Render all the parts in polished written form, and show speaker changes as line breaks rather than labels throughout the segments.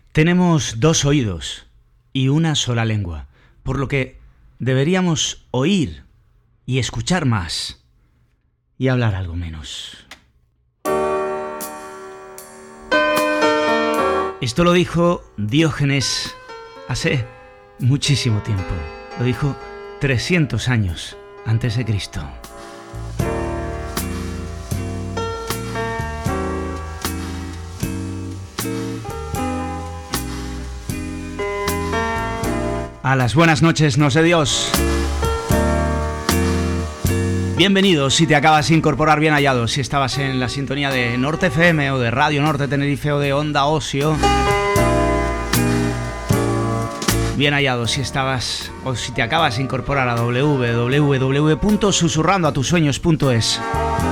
Tenemos dos oídos y una sola lengua, por lo que deberíamos oír y escuchar más y hablar algo menos. Esto lo dijo Diógenes hace muchísimo tiempo. Lo dijo 300 años antes de Cristo. A las buenas noches nos dé Dios. Bienvenidos si te acabas de incorporar, bien hallado. Si estabas en la sintonía de Norte FM o de Radio Norte Tenerife o de Onda Ocio, bien hallado. Si estabas o si te acabas de incorporar a www.susurrandoatusueños.es.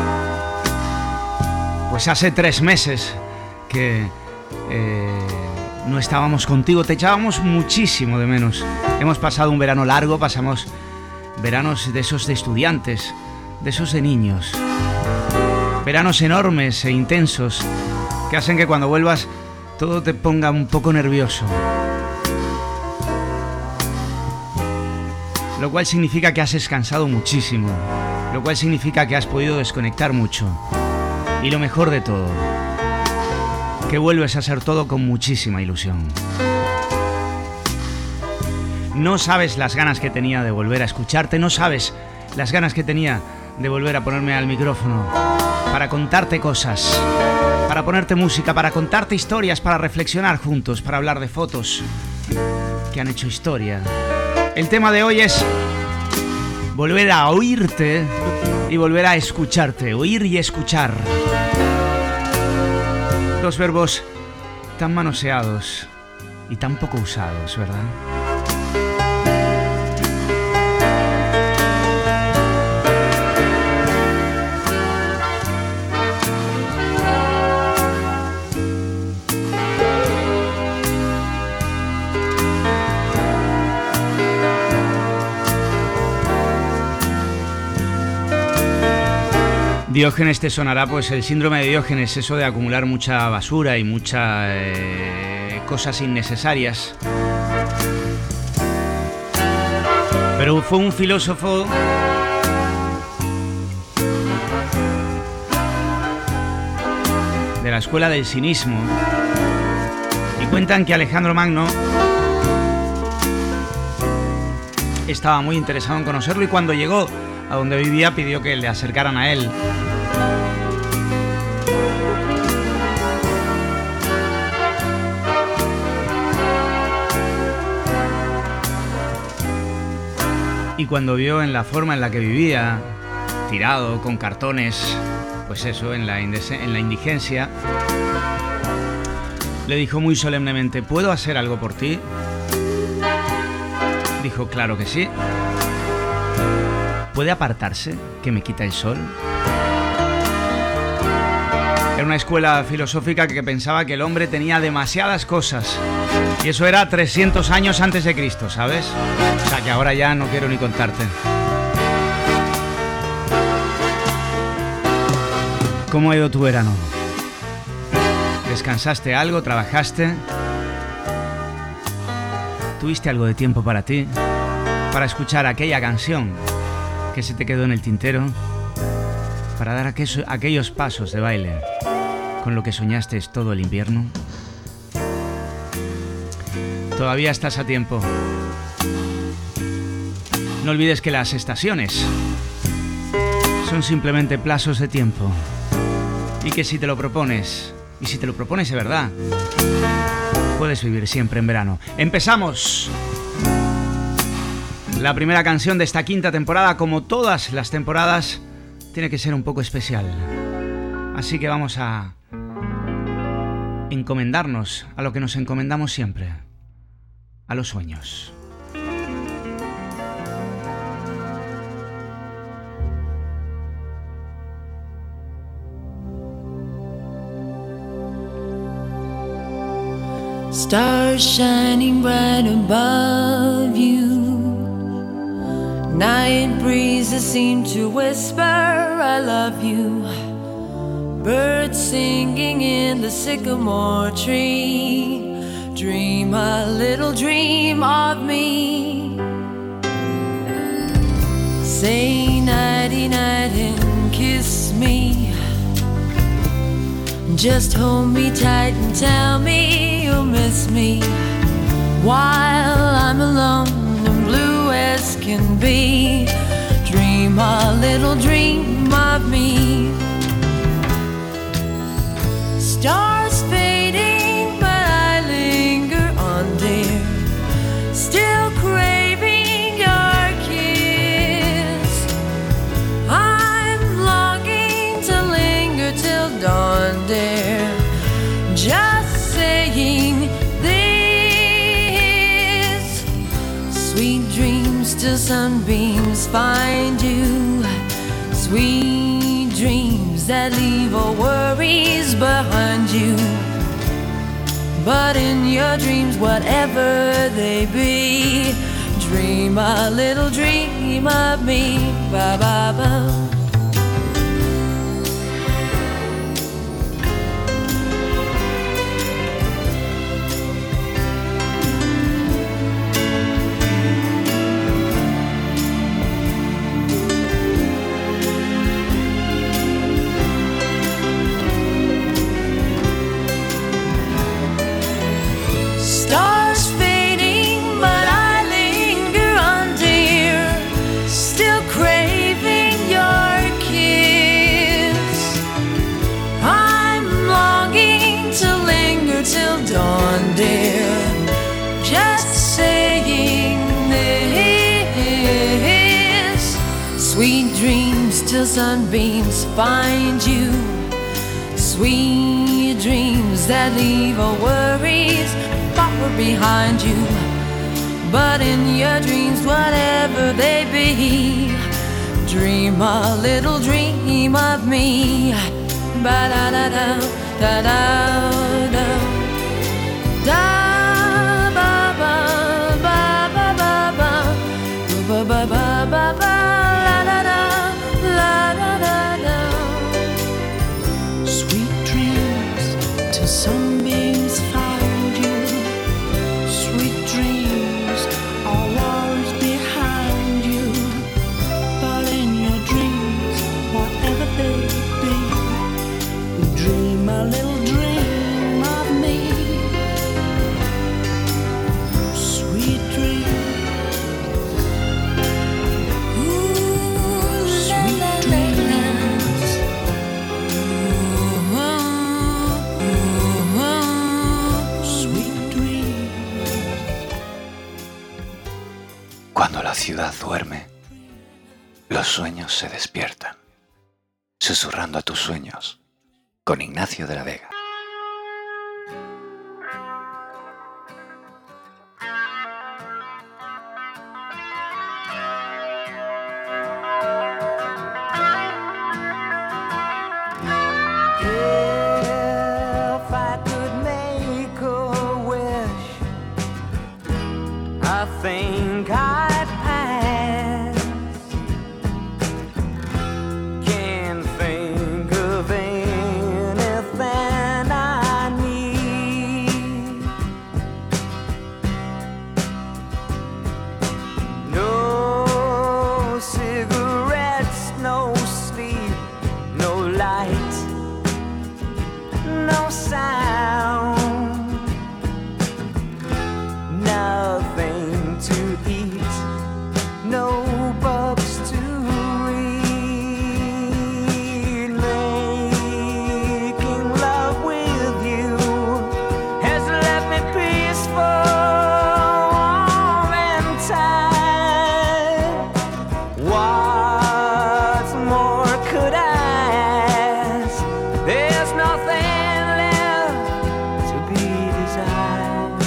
Pues hace 3 meses que no estábamos contigo, te echábamos muchísimo de menos. Hemos pasado un verano largo, pasamos veranos de esos de estudiantes, de esos de niños. Veranos enormes e intensos que hacen que cuando vuelvas todo te ponga un poco nervioso. Lo cual significa que has descansado muchísimo, lo cual significa que has podido desconectar mucho. Y lo mejor de todo, que vuelves a hacer todo con muchísima ilusión. No sabes las ganas que tenía de volver a escucharte, no sabes las ganas que tenía de volver a ponerme al micrófono para contarte cosas, para ponerte música, para contarte historias, para reflexionar juntos, para hablar de fotos que han hecho historia. El tema de hoy es volver a oírte y volver a escucharte, oír y escuchar. Dos verbos tan manoseados y tan poco usados, ¿verdad? Diógenes te sonará, pues el síndrome de Diógenes, eso de acumular mucha basura y muchas cosas innecesarias. Pero fue un filósofo de la escuela del cinismo y cuentan que Alejandro Magno estaba muy interesado en conocerlo y cuando llegó a donde vivía pidió que le acercaran a él. Y cuando vio en la forma en la que vivía, tirado, con cartones, pues eso, en la indigencia, le dijo muy solemnemente: ¿puedo hacer algo por ti? Dijo: claro que sí. ¿Puede apartarse, que me quita el sol? Era una escuela filosófica que pensaba que el hombre tenía demasiadas cosas. Y eso era 300 años antes de Cristo, ¿sabes? O sea que ahora ya no quiero ni contarte. ¿Cómo ha ido tu verano? ¿Descansaste algo? ¿Trabajaste? ¿Tuviste algo de tiempo para ti? Para escuchar aquella canción que se te quedó en el tintero, para dar aquellos pasos de baile con lo que soñaste todo el invierno. Todavía estás a tiempo. No olvides que las estaciones son simplemente plazos de tiempo y que si te lo propones, y si te lo propones de verdad, puedes vivir siempre en verano. ¡Empezamos! La primera canción de esta 5ª temporada, como todas las temporadas, tiene que ser un poco especial. Así que vamos a encomendarnos a lo que nos encomendamos siempre, a los sueños.
Stars shining bright above you. Night breezes seem to whisper, I love you. Birds singing in the sycamore tree. Dream a little dream of me. Say nighty night and kiss me. Just hold me tight and tell me you'll miss me while I'm alone and blue as can be. Dream a little dream of me. Stars fading, but I linger on, dear, still craving your kiss. I'm longing to linger till dawn, dear, just saying this. Sweet dreams till sunbeams find you. Sweet dreams that leave all worries behind you. But in your dreams, whatever they be, dream a little dream of me. Ba ba ba. Sweet dreams till sunbeams find you. Sweet dreams that leave all worries far behind you. But in your dreams, whatever they be, dream a little dream of me. Ba da da da da da da da. Ba ba ba ba ba ba ba ba ba ba ba.
Sunbeams found you. Sweet dreams are worries behind you. But in your dreams, whatever they be, dream a little dream of me. Sweet dreams. Ooh, sweet dreams.
Cuando la ciudad duerme, los sueños se despiertan. Susurrando a tus sueños, con Ignacio de la Vega.
If I could make a wish, I think I'd pass. Can't think of anything I need. No cigarettes, no sleep, no light, no sound, nothing to eat, no books to read. Making love with you has left me peaceful, warm and tired. What more could I ask? There's nothing left to be desired.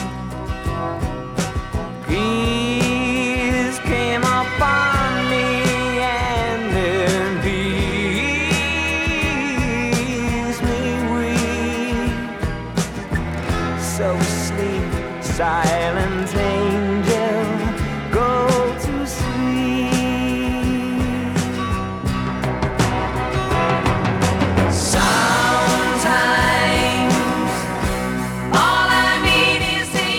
Peace came upon me and then peace me weak. So sleep, silent angel, go to sleep. Sometimes all I need is the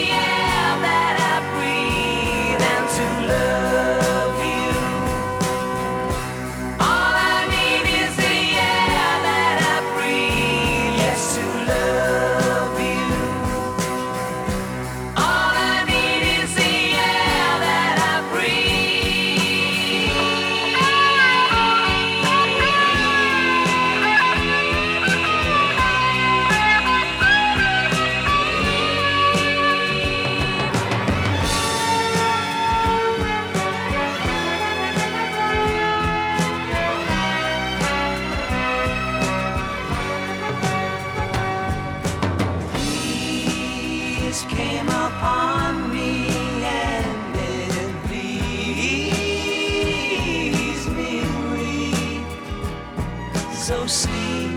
So sleep,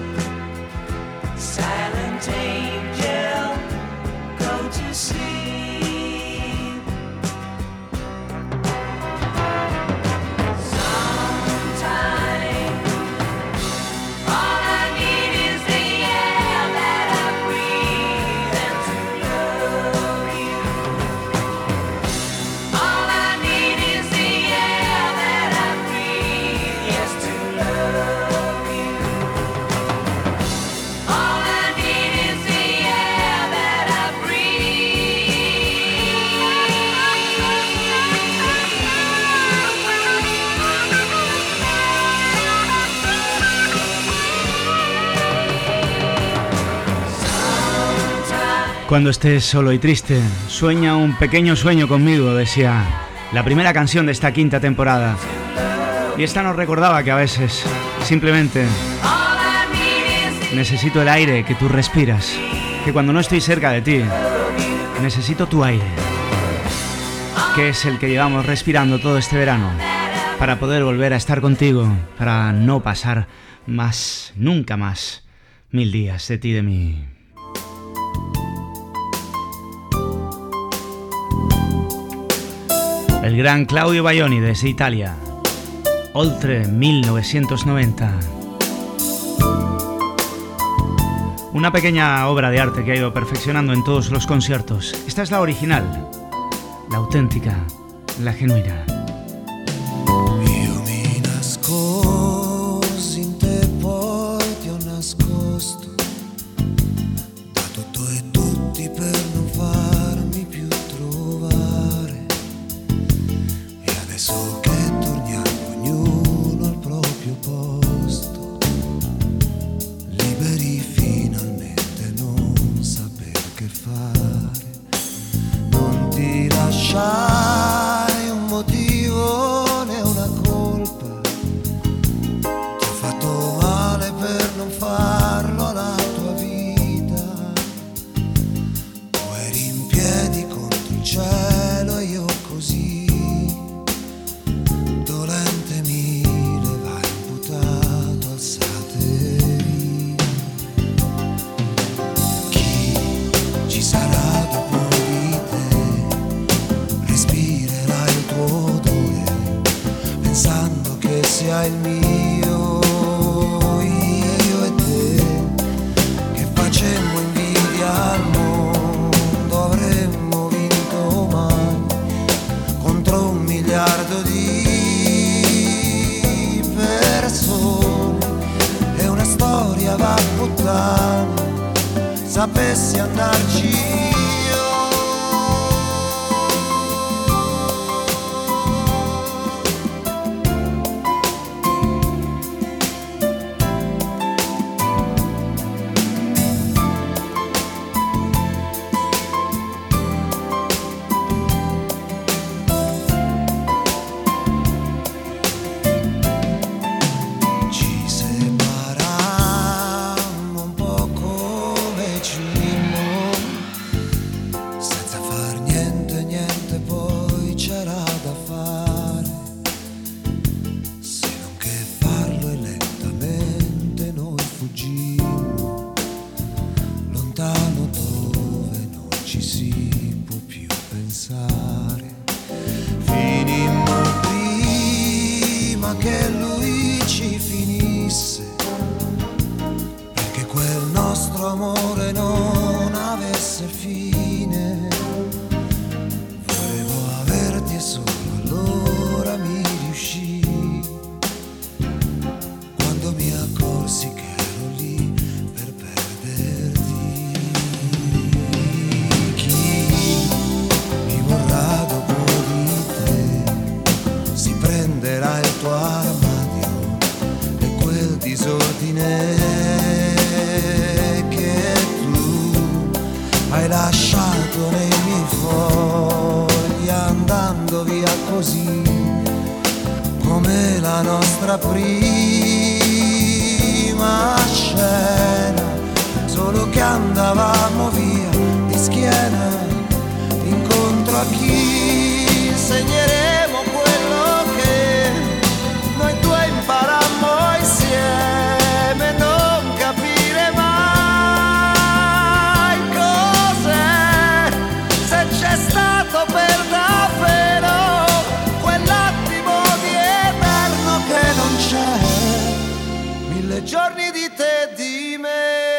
silent angel, go to sleep.
Cuando estés solo y triste, sueña un pequeño sueño conmigo, decía la primera canción de esta quinta temporada. Y esta nos recordaba que a veces simplemente necesito el aire que tú respiras, que cuando no estoy cerca de ti, necesito tu aire, que es el que llevamos respirando todo este verano, para poder volver a estar contigo, para no pasar más, nunca más, 1000 días de ti y de mí. El gran Claudio Baglioni desde Italia, Oltre 1990. Una pequeña obra de arte que ha ido perfeccionando en todos los conciertos. Esta es la original, la auténtica, la genuina.
Io mi nascosi in te, poi ti ho nascosto da tutto e tutti per non farmi più trovare. E adesso che torniamo ognuno al proprio posto, liberi finalmente, non saper che fare, non ti lasciare un motivo né una colpa. Ti ho fatto male per non farlo alla tua vita. Tu eri in piedi contro il cielo e io così, dolente mi levai imputato, alzate via. Chi ci sarà dopo di te? Respirerà il tuo odore, pensando che sia il mio, io e te, che facemmo invidia al mondo, avremmo vinto mai contro 1 miliardo di persone. E una storia va a puttane, sapessi andarci io. Ci separammo un po' come cimmo, senza far niente, niente poi c'era da fare, se non che farlo, e lentamente noi fuggimmo, lontano dove non ci si può più pensare. Finimmo prima che lui ci finisse, perché quel nostro amore non avesse fine. Volevo averti e solo allora mi riuscì, quando mi accorsi che ero lì per perderti. Chi mi vorrà dopo di te si prenderà il tuo armadio e quel disordine che tu hai lasciato nei miei fogli, andando via così come la nostra prima scena, solo che andavamo via di schiena incontro a chi insegneremo quello che noi due imparammo insieme. 1000 giorni di te e di me.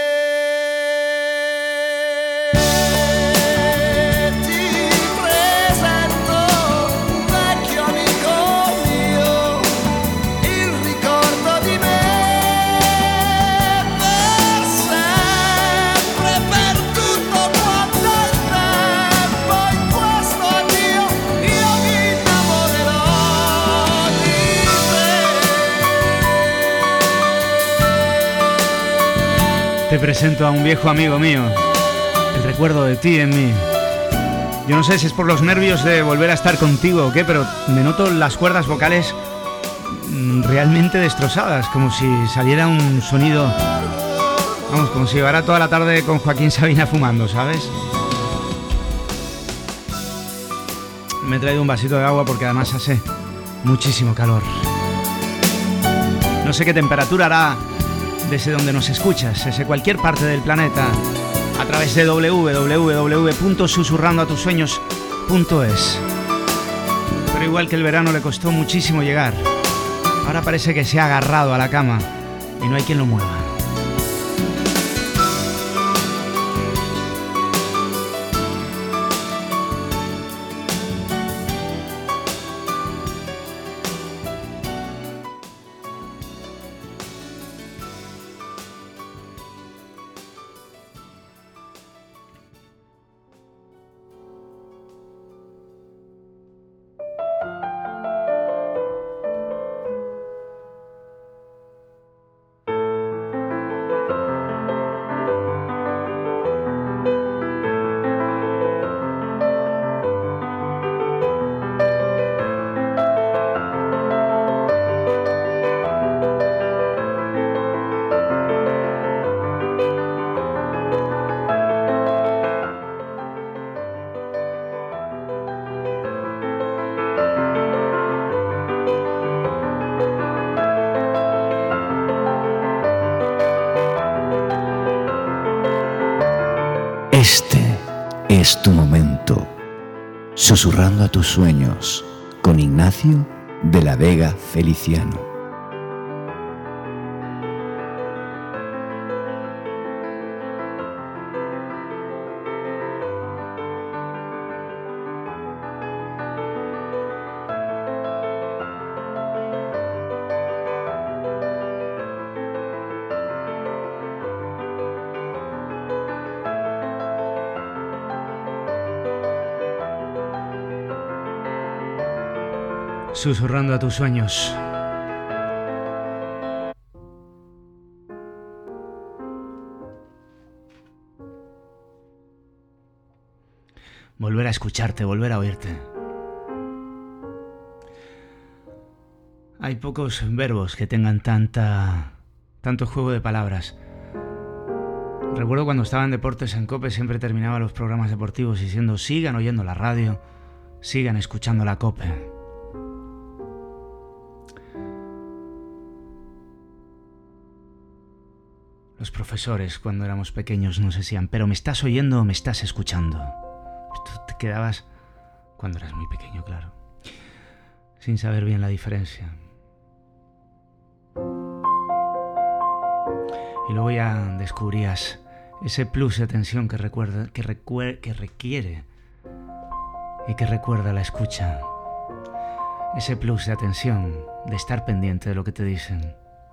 Te presento a un viejo amigo mío, el recuerdo de ti en mí. Yo no sé si es por los nervios de volver a estar contigo o qué, pero me noto las cuerdas vocales realmente destrozadas, como si saliera un sonido, vamos, como si llevara toda la tarde con Joaquín Sabina fumando, ¿sabes? Me he traído un vasito de agua porque además hace muchísimo calor. No sé qué temperatura hará desde donde nos escuchas, desde cualquier parte del planeta, a través de www.susurrandoatusueños.es. Pero igual que el verano le costó muchísimo llegar, ahora parece que se ha agarrado a la cama y no hay quien lo mueva.
Este es tu momento. Susurrando a tus sueños con Ignacio de la Vega Feliciano.
Susurrando a tus sueños. Volver a escucharte, volver a oírte. Hay pocos verbos que tengan tanto juego de palabras. Recuerdo cuando estaba en Deportes en COPE, siempre terminaba los programas deportivos diciendo: sigan oyendo la radio, sigan escuchando la COPE. Los profesores, cuando éramos pequeños, nos decían: ¿pero me estás oyendo o me estás escuchando? Tú te quedabas, cuando eras muy pequeño, claro, sin saber bien la diferencia. Y luego ya descubrías ese plus de atención que requiere y que recuerda la escucha. Ese plus de atención, de estar pendiente de lo que te dicen.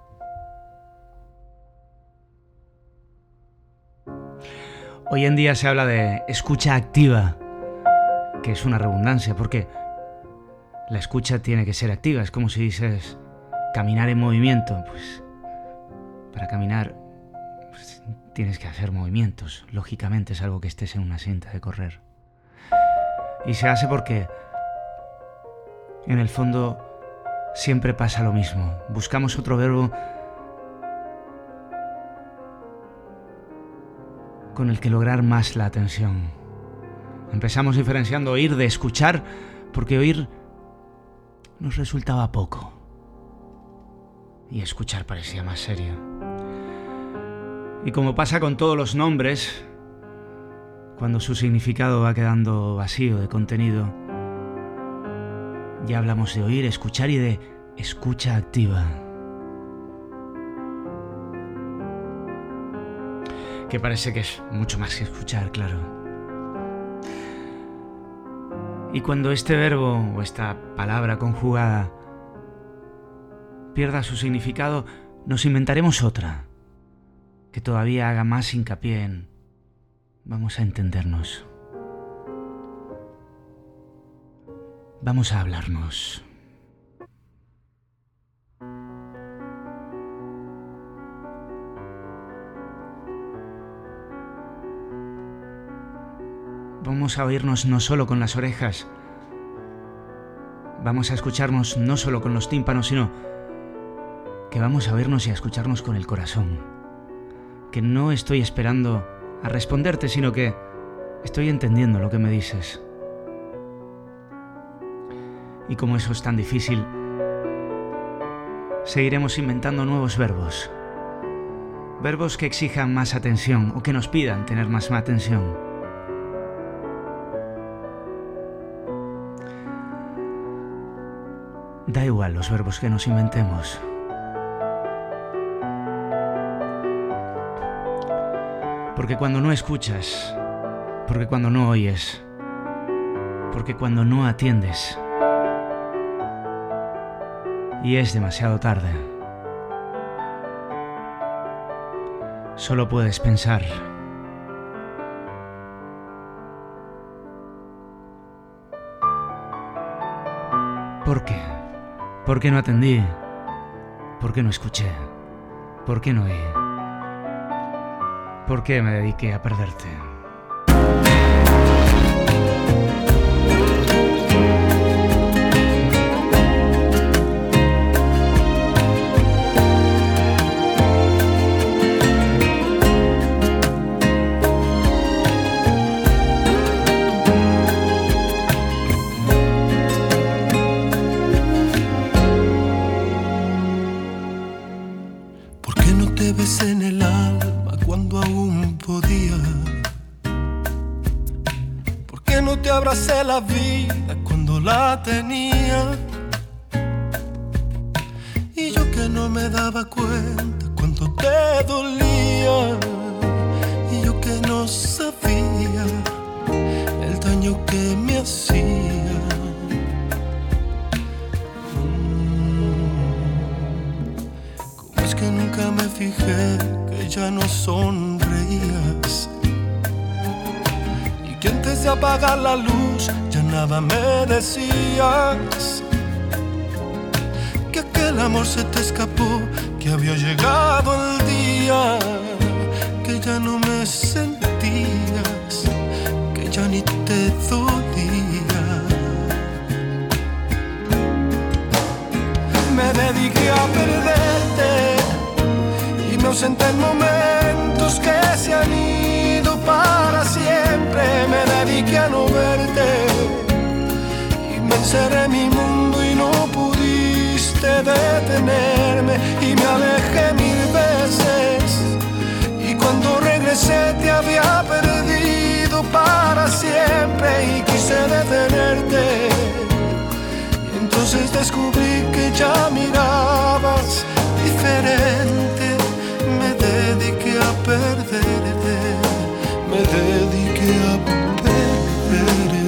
Hoy en día se habla de escucha activa, que es una redundancia, porque la escucha tiene que ser activa. Es como si dices caminar en movimiento. Pues para caminar pues, tienes que hacer movimientos. Lógicamente es algo que estés en una cinta de correr. Y se hace porque en el fondo siempre pasa lo mismo. Buscamos otro verbo con el que lograr más la atención. Empezamos diferenciando oír de escuchar, porque oír nos resultaba poco y escuchar parecía más serio. Y como pasa con todos los nombres, cuando su significado va quedando vacío de contenido, ya hablamos de oír, escuchar y de escucha activa. que parece que es mucho más que escuchar, claro. Y cuando este verbo o esta palabra conjugada pierda su significado, nos inventaremos otra que todavía haga más hincapié en vamos a entendernos, vamos a hablarnos. Vamos a oírnos no solo con las orejas, vamos a escucharnos no solo con los tímpanos, sino que vamos a oírnos y a escucharnos con el corazón. Que no estoy esperando a responderte, sino que estoy entendiendo lo que me dices. Y como eso es tan difícil, seguiremos inventando nuevos verbos. Verbos que exijan más atención o que nos pidan tener más atención. Da igual los verbos que nos inventemos. Porque cuando no escuchas, porque cuando no oyes, porque cuando no atiendes, y es demasiado tarde, solo puedes pensar. ¿Por qué? ¿Por qué no atendí? ¿Por qué no escuché? ¿Por qué no oí? ¿Por qué me dediqué a perderte?
En el alma cuando aún podía. ¿Por qué no te abracé la vida cuando la tenía? Y yo que no me daba cuenta cuánto te dolía. Y yo que no sabía el daño que me hacía. Que nunca me fijé que ya no sonreías y que antes de apagar la luz ya nada me decías, que aquel amor se te escapó, que había llegado el día, que ya no me sentías, que ya ni te dolía. Me dediqué a perderte y me ausenté en momentos que se han ido para siempre. Me dediqué a no verte y me encerré en mi mundo y no pudiste detenerme. Y me alejé 1000 veces y cuando regresé te había perdido para siempre. Y quise detenerte y entonces descubrí que ya mirabas diferente. Me dediqué a perderte, me dediqué a perderte.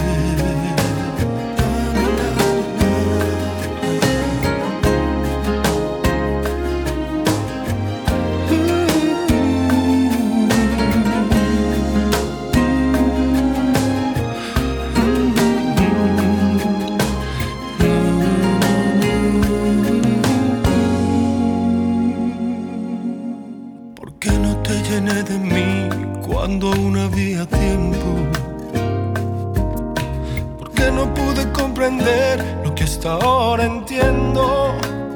De mí cuando aún había tiempo? ¿Por qué no pude comprender lo que hasta ahora entiendo?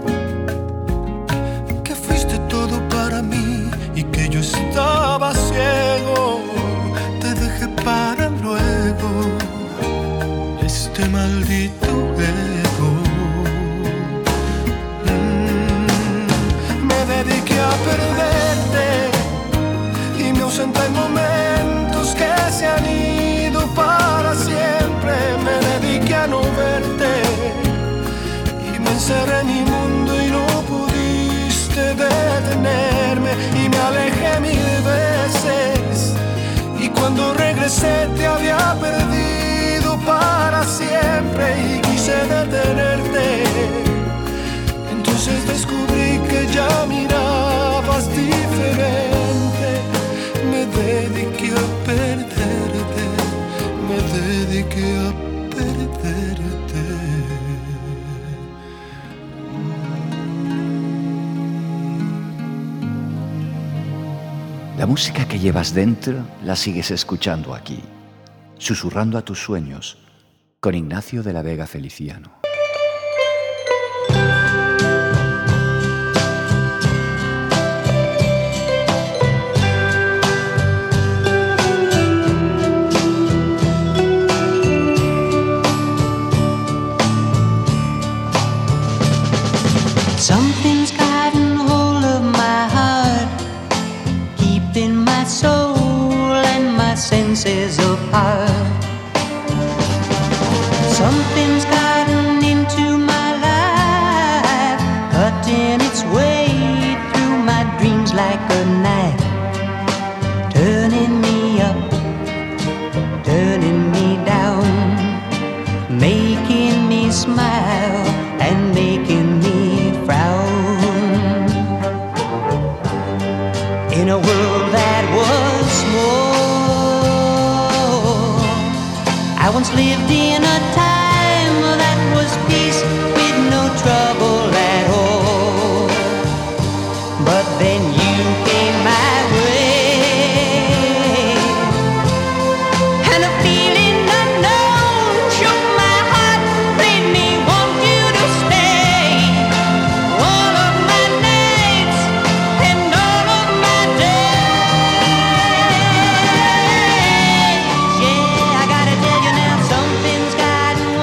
Que fuiste todo para mí y que yo estaba ciego. Te dejé para luego este maldito ego. Me dediqué a perderte y me ausenté en momentos que se han ido para siempre. Me dediqué a no verte y me encerré en mi mundo y no pudiste detenerme. Y me alejé 1000 veces Cuando regresé te había perdido para siempre y quise detenerte. Entonces descubrí que ya mirabas diferente. Me dediqué a perderte, me dediqué a perderte.
La música que llevas dentro la sigues escuchando aquí, susurrando a tus sueños, con Ignacio de la Vega Feliciano.
Something's gotten hold of my heart, keeping my soul and my senses apart. Something's gotten into my life, cutting its way through my dreams like a knife, turning me up, turning me down, making me smile and making me frown. In a world that was small, I once lived in a time that was peace with no trouble at all. But then you came my way, and a feeling unknown shook my heart, made me want you to stay. All of my nights and all of my days. Yeah, I gotta tell you now, something's gotten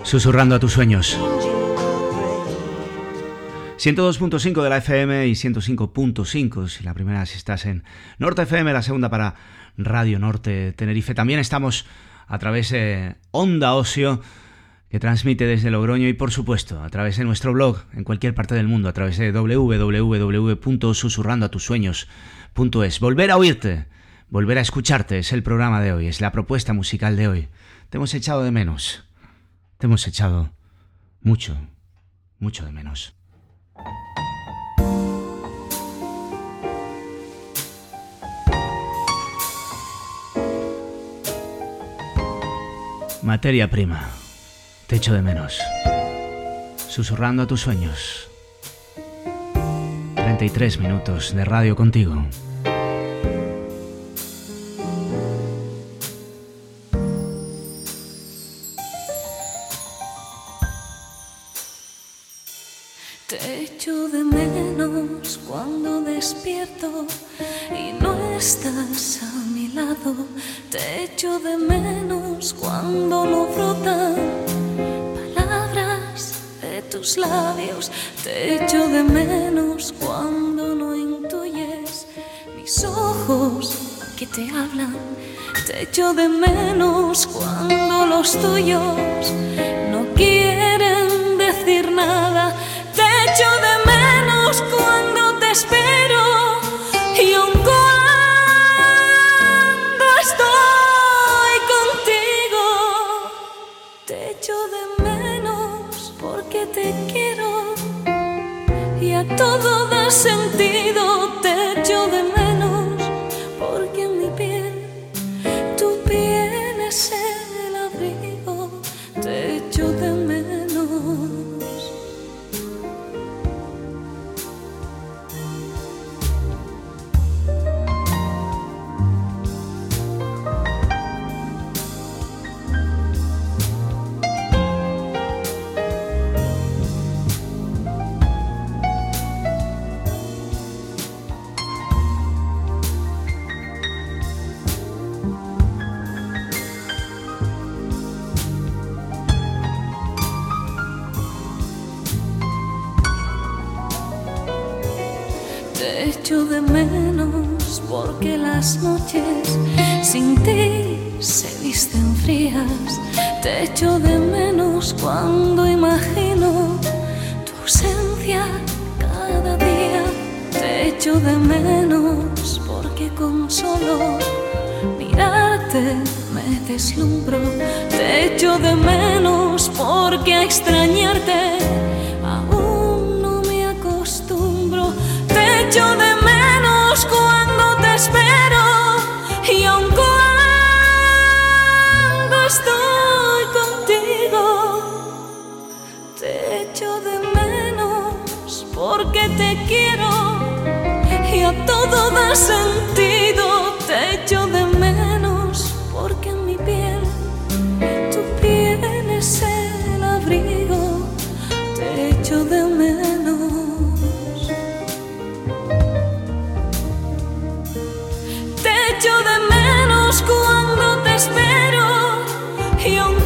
Susurrando a tus sueños. 102.5 de la FM y 105.5 si la primera si estás en Norte FM, la segunda para Radio Norte Tenerife. También estamos a través de Onda Ocio, que transmite desde Logroño, y por supuesto a través de nuestro blog en cualquier parte del mundo, a través de www.susurrandoatusueños.es. Volver a oírte, volver a escucharte es el programa de hoy, es la propuesta musical de hoy. Te hemos echado de menos, te hemos echado mucho, mucho de menos. Materia prima, te echo de menos. Susurrando a tus sueños. 33 minutos de radio contigo.
Te echo de menos cuando despierto y no estás a mi lado. Te echo de menos cuando no brotan palabras de tus labios. Te echo de menos cuando no intuyes mis ojos que te hablan. Te echo de menos cuando los tuyos no quieren decir nada. Te echo de menos cuando te espero y aun cuando estoy contigo. Te echo de menos porque te quiero y a todo da sentido. Te echo de menos porque en mi piel tu piel es el abrigo. Te echo de menos. Te echo de menos porque las noches sin ti se visten frías. Te echo de menos cuando imagino tu ausencia cada día. Te echo de menos porque con solo mirarte me deslumbro. Te echo de menos porque a extrañarte aún no me acostumbro. Te echo de menos cuando te espero y aun cuando estoy contigo. Te echo de menos porque te quiero y a todo da sentido. Te echo de menos porque en mi piel tu piel es el abrigo. Te echo de menos. Te echo de menos cuando te espero y aun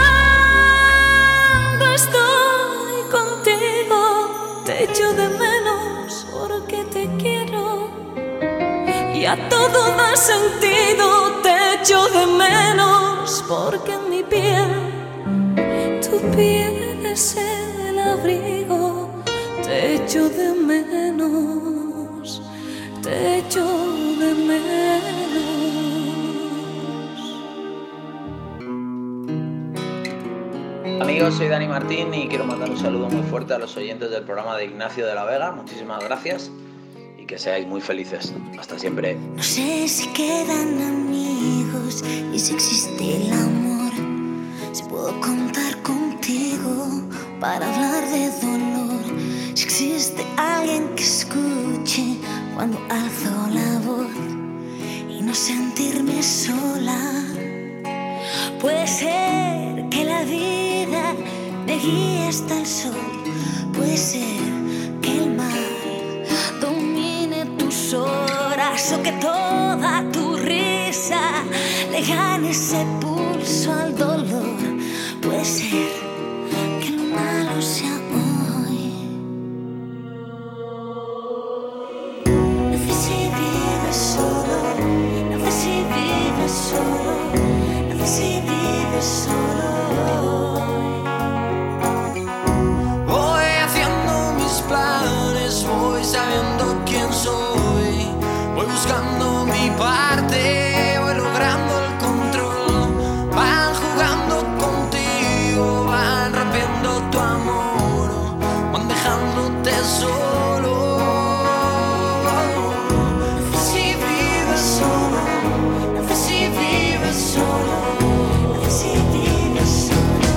cuando estoy contigo. Te echo de menos porque te quiero y a todo da sentido. Te echo de menos porque en mi piel tu piel es el abrigo. Te echo de menos. Te echo de menos.
Amigos, soy Dani Martín y quiero mandar un saludo muy fuerte a los oyentes del programa de Ignacio de la Vega. Muchísimas gracias y que seáis muy felices. Hasta siempre.
No sé si quedan amigos y si existe el amor. Si puedo contar contigo para hablar de dolor. Si existe alguien que escuche cuando alzo la voz y no sentirme sola. Puede ser que la vida me guíe hasta el sol. Puede ser que el mar domine tus horas o que toda tu risa le gane ese pulso al dolor. Puede ser vives solo, no sé si vives solo.
Voy haciendo mis planes, voy sabiendo quién soy, voy buscando mi parte, voy logrando el control. Van jugando contigo, van rompiendo tu amor, van dejándote solo.
No sé si vives solo, no sé si vives solo, no sé si vives solo.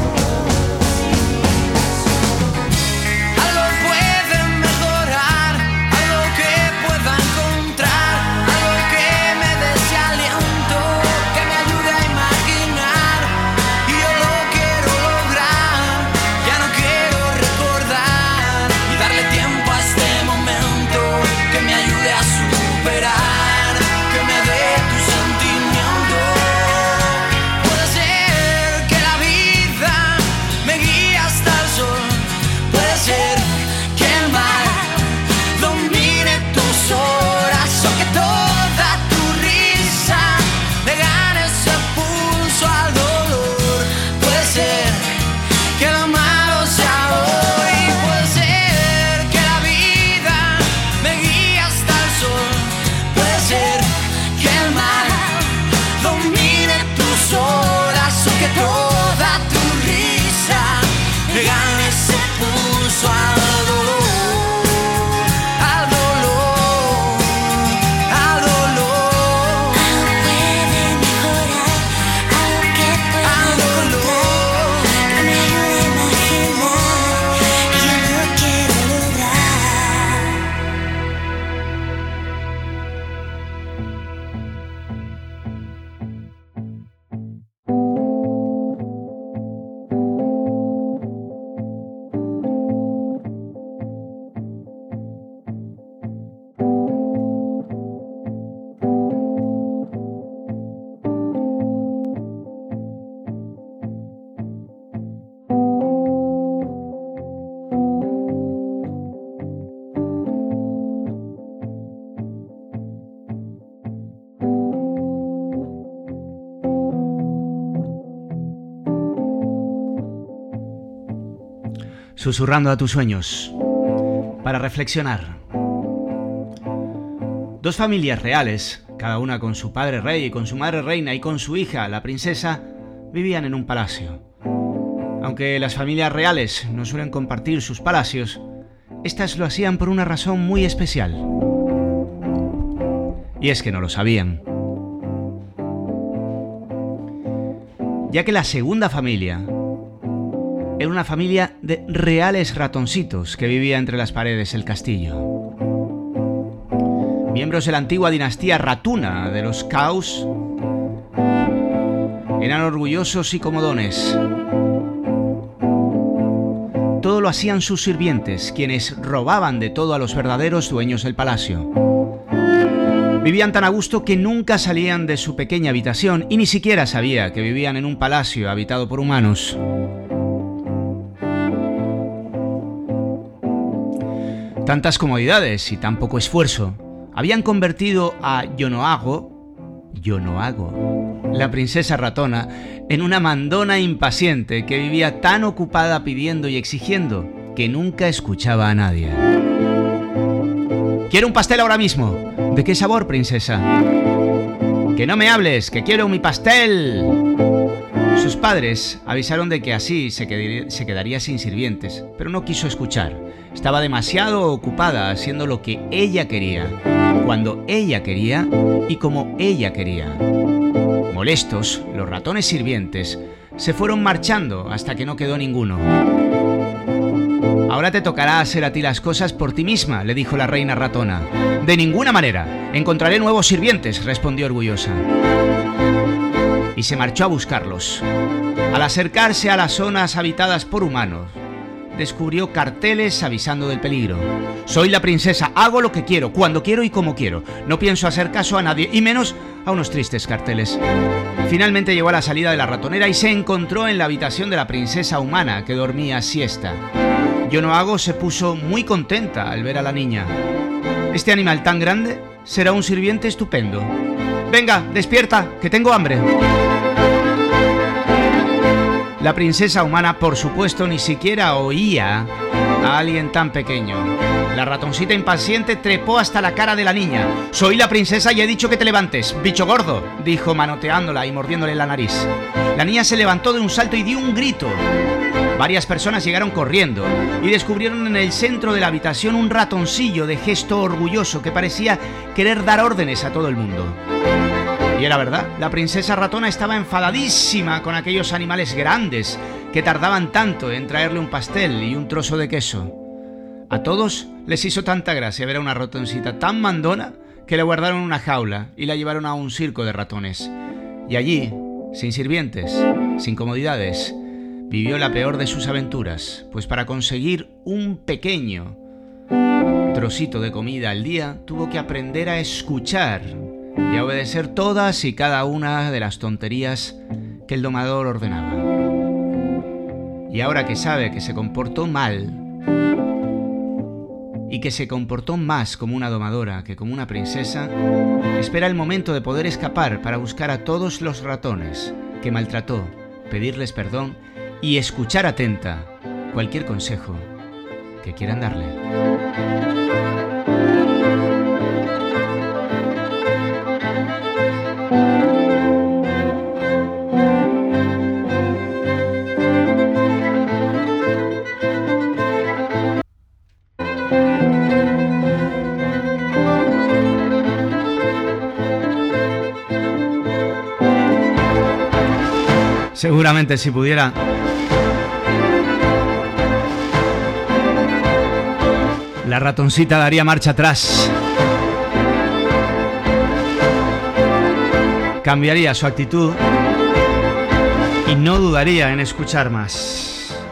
Algo puede mejorar, algo que pueda encontrar, algo que me dé ese aliento, que me ayude a imaginar. Y yo lo quiero lograr, ya no quiero recordar y darle tiempo a este momento, que me ayude a superar, que me dé tu sentimiento. Puede ser que la vida me guíe hasta el sol, puede ser que el mar domine tus horas, o que toda tu risa le gane ese pulso al dolor. Puede ser que lo malo sea hoy, puede ser que la vida me guíe hasta el sol, puede ser que el mar domine tus horas, o que toda tu risa le gane ese pulso al dolor, al dolor, al dolor,
Algo puede mejorar, algo que pueda
al
encontrar,
dolor.
que me ayude a imaginar, y yo lo quiero lograr.
Susurrando a tus sueños, para reflexionar. Dos familias reales, cada una con su padre rey y con su madre reina y con su hija, la princesa, vivían en un palacio. Aunque las familias reales no suelen compartir sus palacios, estas lo hacían por una razón muy especial. Y es que no lo sabían. Ya que la segunda familia era una familia de reales ratoncitos que vivía entre las paredes del castillo. Miembros de la antigua dinastía ratuna de los Caos, eran orgullosos y comodones. Todo lo hacían sus sirvientes, quienes robaban de todo a los verdaderos dueños del palacio. Vivían tan a gusto que nunca salían de su pequeña habitación y ni siquiera sabía que vivían en un palacio habitado por humanos. Tantas comodidades y tan poco esfuerzo habían convertido a Yonoago, la princesa ratona, en una mandona impaciente que vivía tan ocupada pidiendo y exigiendo que nunca escuchaba a nadie. «Quiero un pastel ahora mismo». «¿De qué sabor, princesa?» «Que no me hables, que quiero mi pastel». Sus padres avisaron de que así se quedaría sin sirvientes, pero no quiso escuchar. Estaba demasiado ocupada haciendo lo que ella quería, cuando ella quería y como ella quería. Molestos, los ratones sirvientes se fueron marchando hasta que no quedó ninguno. «Ahora te tocará hacer a ti las cosas por ti misma», le dijo la reina ratona. «De ninguna manera. Encontraré nuevos sirvientes», respondió orgullosa. Y se marchó a buscarlos. Al acercarse a las zonas habitadas por humanos, descubrió carteles avisando del peligro. «Soy la princesa, hago lo que quiero, cuando quiero y como quiero. No pienso hacer caso a nadie, y menos a unos tristes carteles». Finalmente llegó a la salida de la ratonera y se encontró en la habitación de la princesa humana, que dormía siesta. Yonoago se puso muy contenta al ver a la niña. «Este animal tan grande será un sirviente estupendo». Venga, despierta, que tengo hambre. La princesa humana, por supuesto, ni siquiera oía a alguien tan pequeño. La ratoncita impaciente trepó hasta la cara de la niña. «Soy la princesa y he dicho que te levantes, bicho gordo», dijo manoteándola y mordiéndole la nariz. La niña se levantó de un salto y dio un grito. Varias personas llegaron corriendo y descubrieron en el centro de la habitación un ratoncillo de gesto orgulloso que parecía querer dar órdenes a todo el mundo. Y era verdad, la princesa ratona estaba enfadadísima con aquellos animales grandes que tardaban tanto en traerle un pastel y un trozo de queso. A todos les hizo tanta gracia ver a una ratoncita tan mandona que la guardaron en una jaula y la llevaron a un circo de ratones. Y allí, sin sirvientes, sin comodidades, vivió la peor de sus aventuras, pues para conseguir un pequeño trocito de comida al día tuvo que aprender a escuchar y a obedecer todas y cada una de las tonterías que el domador ordenaba. Y ahora que sabe que se comportó mal y que se comportó más como una domadora que como una princesa, espera el momento de poder escapar para buscar a todos los ratones que maltrató, pedirles perdón y escuchar atenta cualquier consejo que quieran darle. Seguramente si pudiera, la ratoncita daría marcha atrás. Cambiaría su actitud y no dudaría en escuchar más.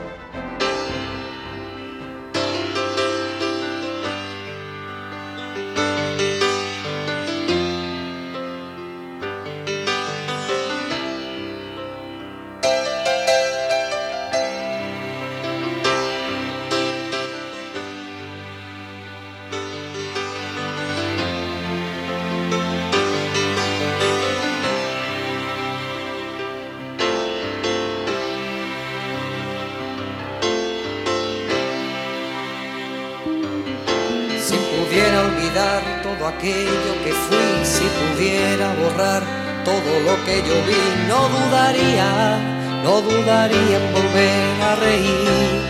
Aquello que fui, si pudiera borrar todo lo que yo vi, no dudaría en volver a reír.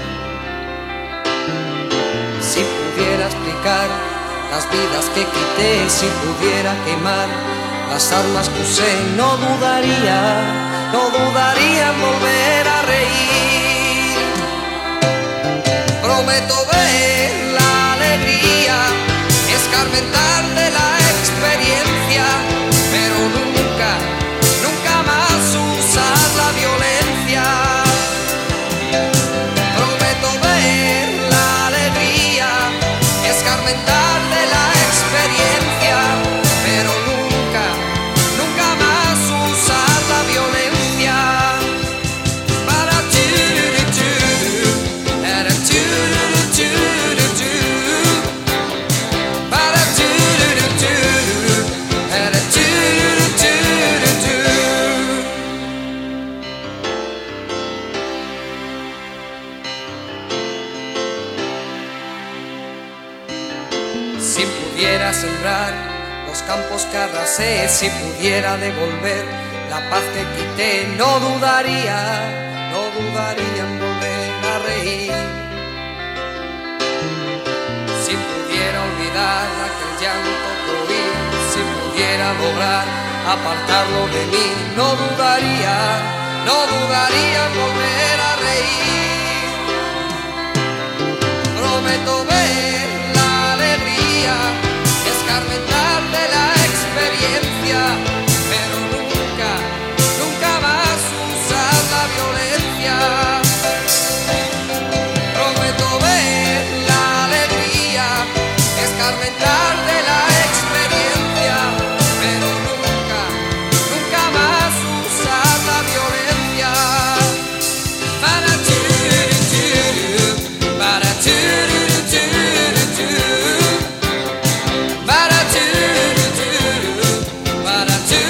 Si pudiera explicar las vidas que quité, si pudiera quemar las armas que usé, no dudaría en volver a reír. Prometo ver la alegría, escarmentar de la experiencia, pero nunca más usar la violencia. Prometo ver la alegría, escarmentar de la experiencia, pero nunca más usar la violencia. Para si pudiera sembrar los campos que arrasé, si pudiera devolver la paz que quité, no dudaría en volver a reír. Si pudiera olvidar aquel llanto que oí, si pudiera lograr apartarlo de mí, no dudaría en volver a reír. Prometo ver la alegría, escarmentar de la experiencia, pero nunca más usar la violencia. Prometo ver la alegría, escarmentar de la experiencia, pero nunca más usar la violencia. Para para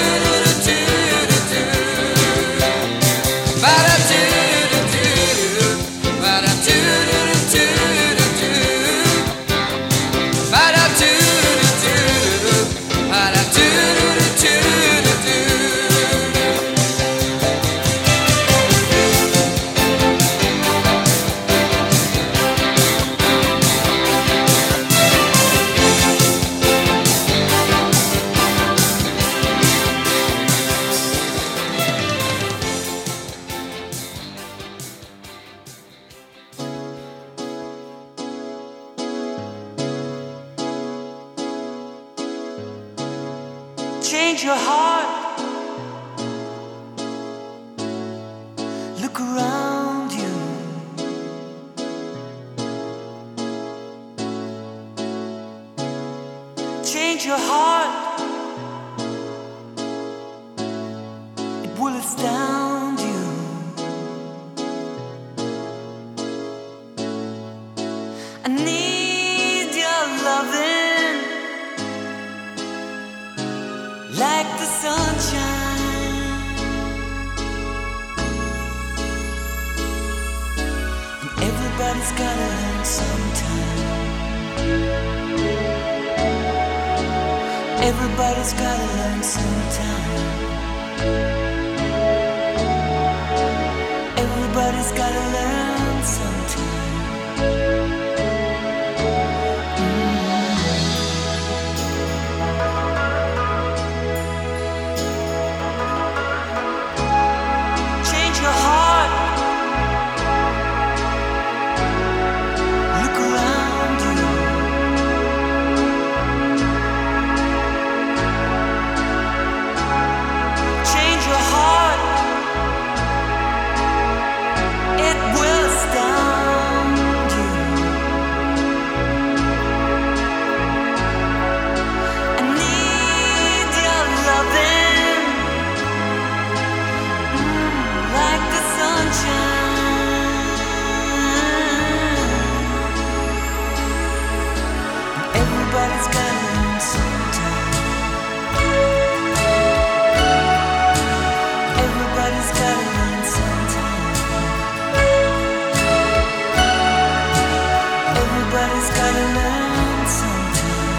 change your heart. Look around you. Change your heart. It will astound you. I need your loving like the sunshine. And everybody's gotta learn sometime. Everybody's gotta learn sometime. Everybody's gotta learn sometime. Change your heart. Look around you. Change your heart. It will astound you. I need your loving like the sunshine. Everybody's gotta learn sometime. Everybody's gotta learn sometime. Everybody's gotta learn sometime.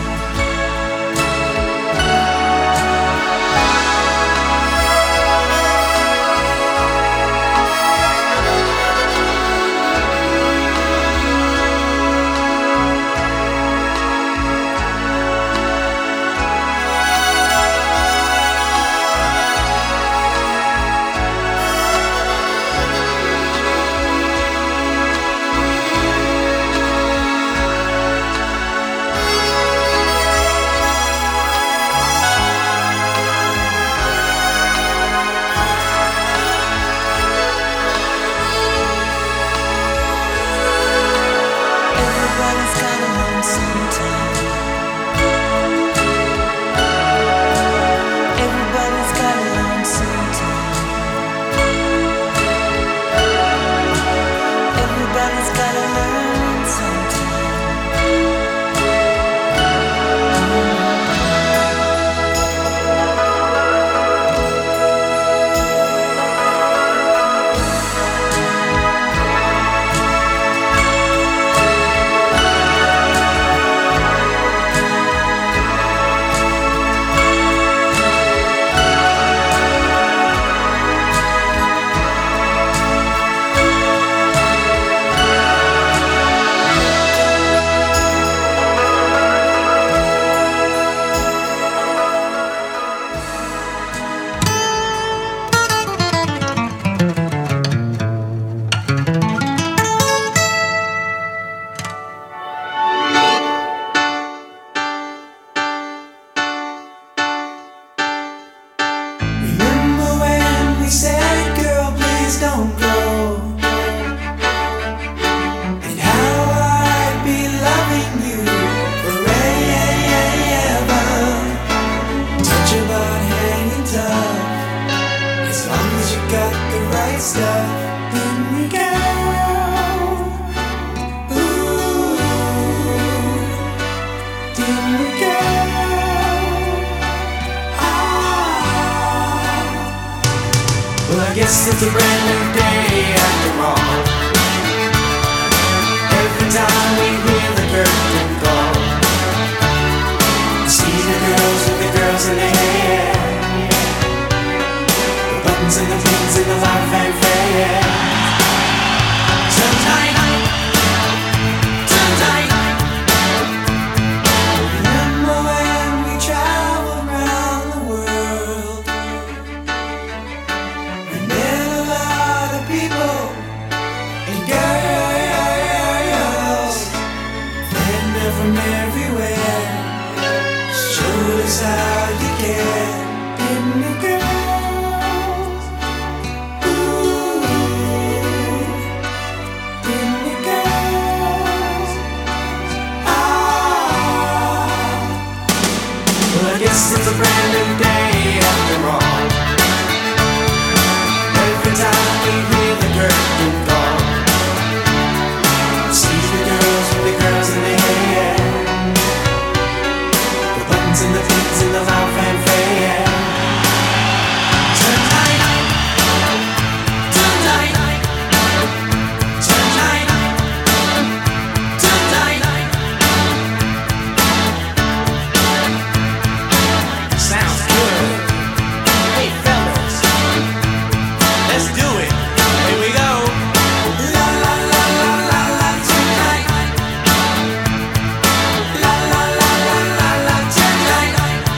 Everybody's gotta learn sometime. Everybody's gotta learn sometime. Everybody's gotta learn sometime. Remember when we said, girl, please don't go? And how I'd be loving you forever. Touch about hanging tough. As long as you got the right stuff. In we go. Ooh, in we go. Well, I guess it's a brand new day after all. Every time we hear the curtain call, see the girls with the girls in their hair, the buttons and the pins and the light fanfare. Tonight, tonight. Remember when we traveled around the world? We met a lot of people and girls. They're from everywhere. Showed us how you care. brand new day after all. Every time we hear the curtain call, see the girls with the girls in their hair, the buttons and the beads and the loud fanfare. Tonight, tonight, tonight, tonight. Sounds good. Hey fellas, let's do it. Here we go. La la la la la la tonight. La la la la la la tonight.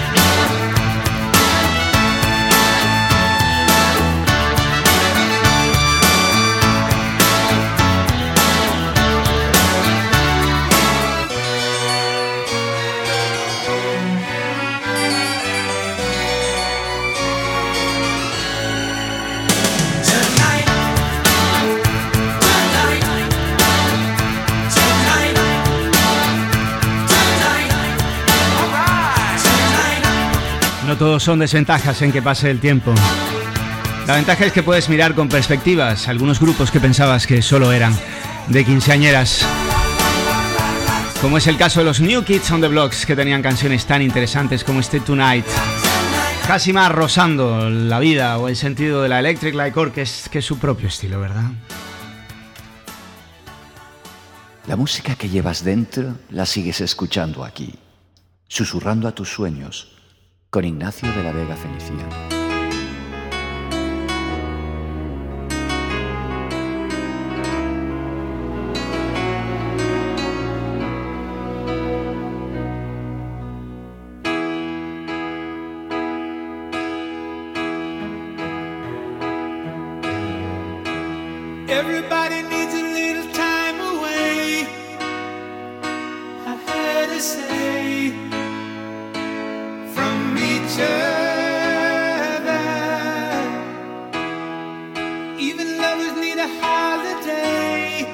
Tonight, tonight, tonight, tonight. Alright, tonight.
No todos son desventajas en que pase el tiempo. La ventaja es que puedes mirar con perspectivas algunos grupos que pensabas que solo eran de quinceañeras. Como es el caso de los New Kids on the Blocks, que tenían canciones tan interesantes como este Tonight. Casi más rozando la vida o el sentido de la Electric Light Orchestra, que es su propio estilo, ¿verdad?
La música que llevas dentro la sigues escuchando aquí, susurrando a tus sueños, con Ignacio de la Vega Feliciano.
Everybody needs a little time away. I had to say from each other. Even lovers need a holiday.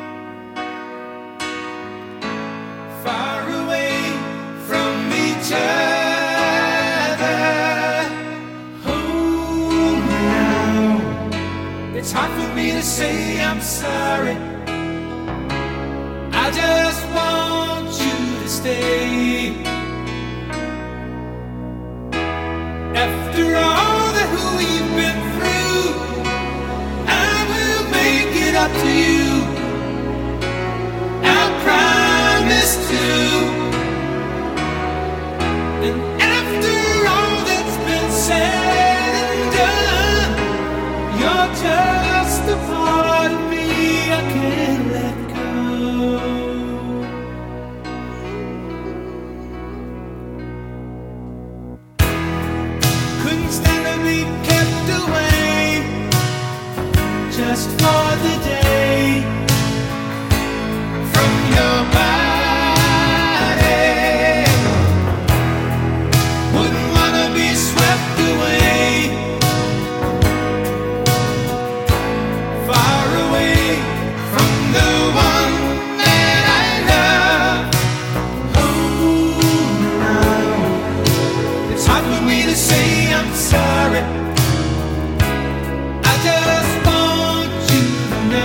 Far away from each other. Oh, now it's hard for me to say I'm sorry. I just want you to stay. After all that we've been through, I will make it up to you. I promise to. And after all that's been said and done, you're just a part of me I can't let go. Couldn't stand to be kept away just for the day from your body. Wouldn't wanna be swept away, far away from the one that I love. Oh, now it's hard for me to say I'm sorry. I just want you to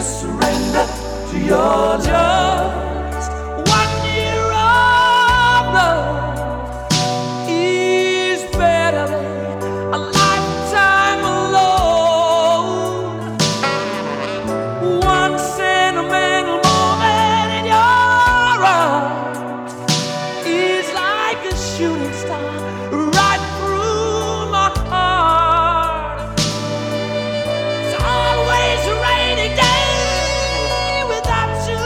just surrender to your just 1 year of love is better than a lifetime alone. One sentimental moment in your arms is like a shooting star right through my heart. It's always a rainy day without you.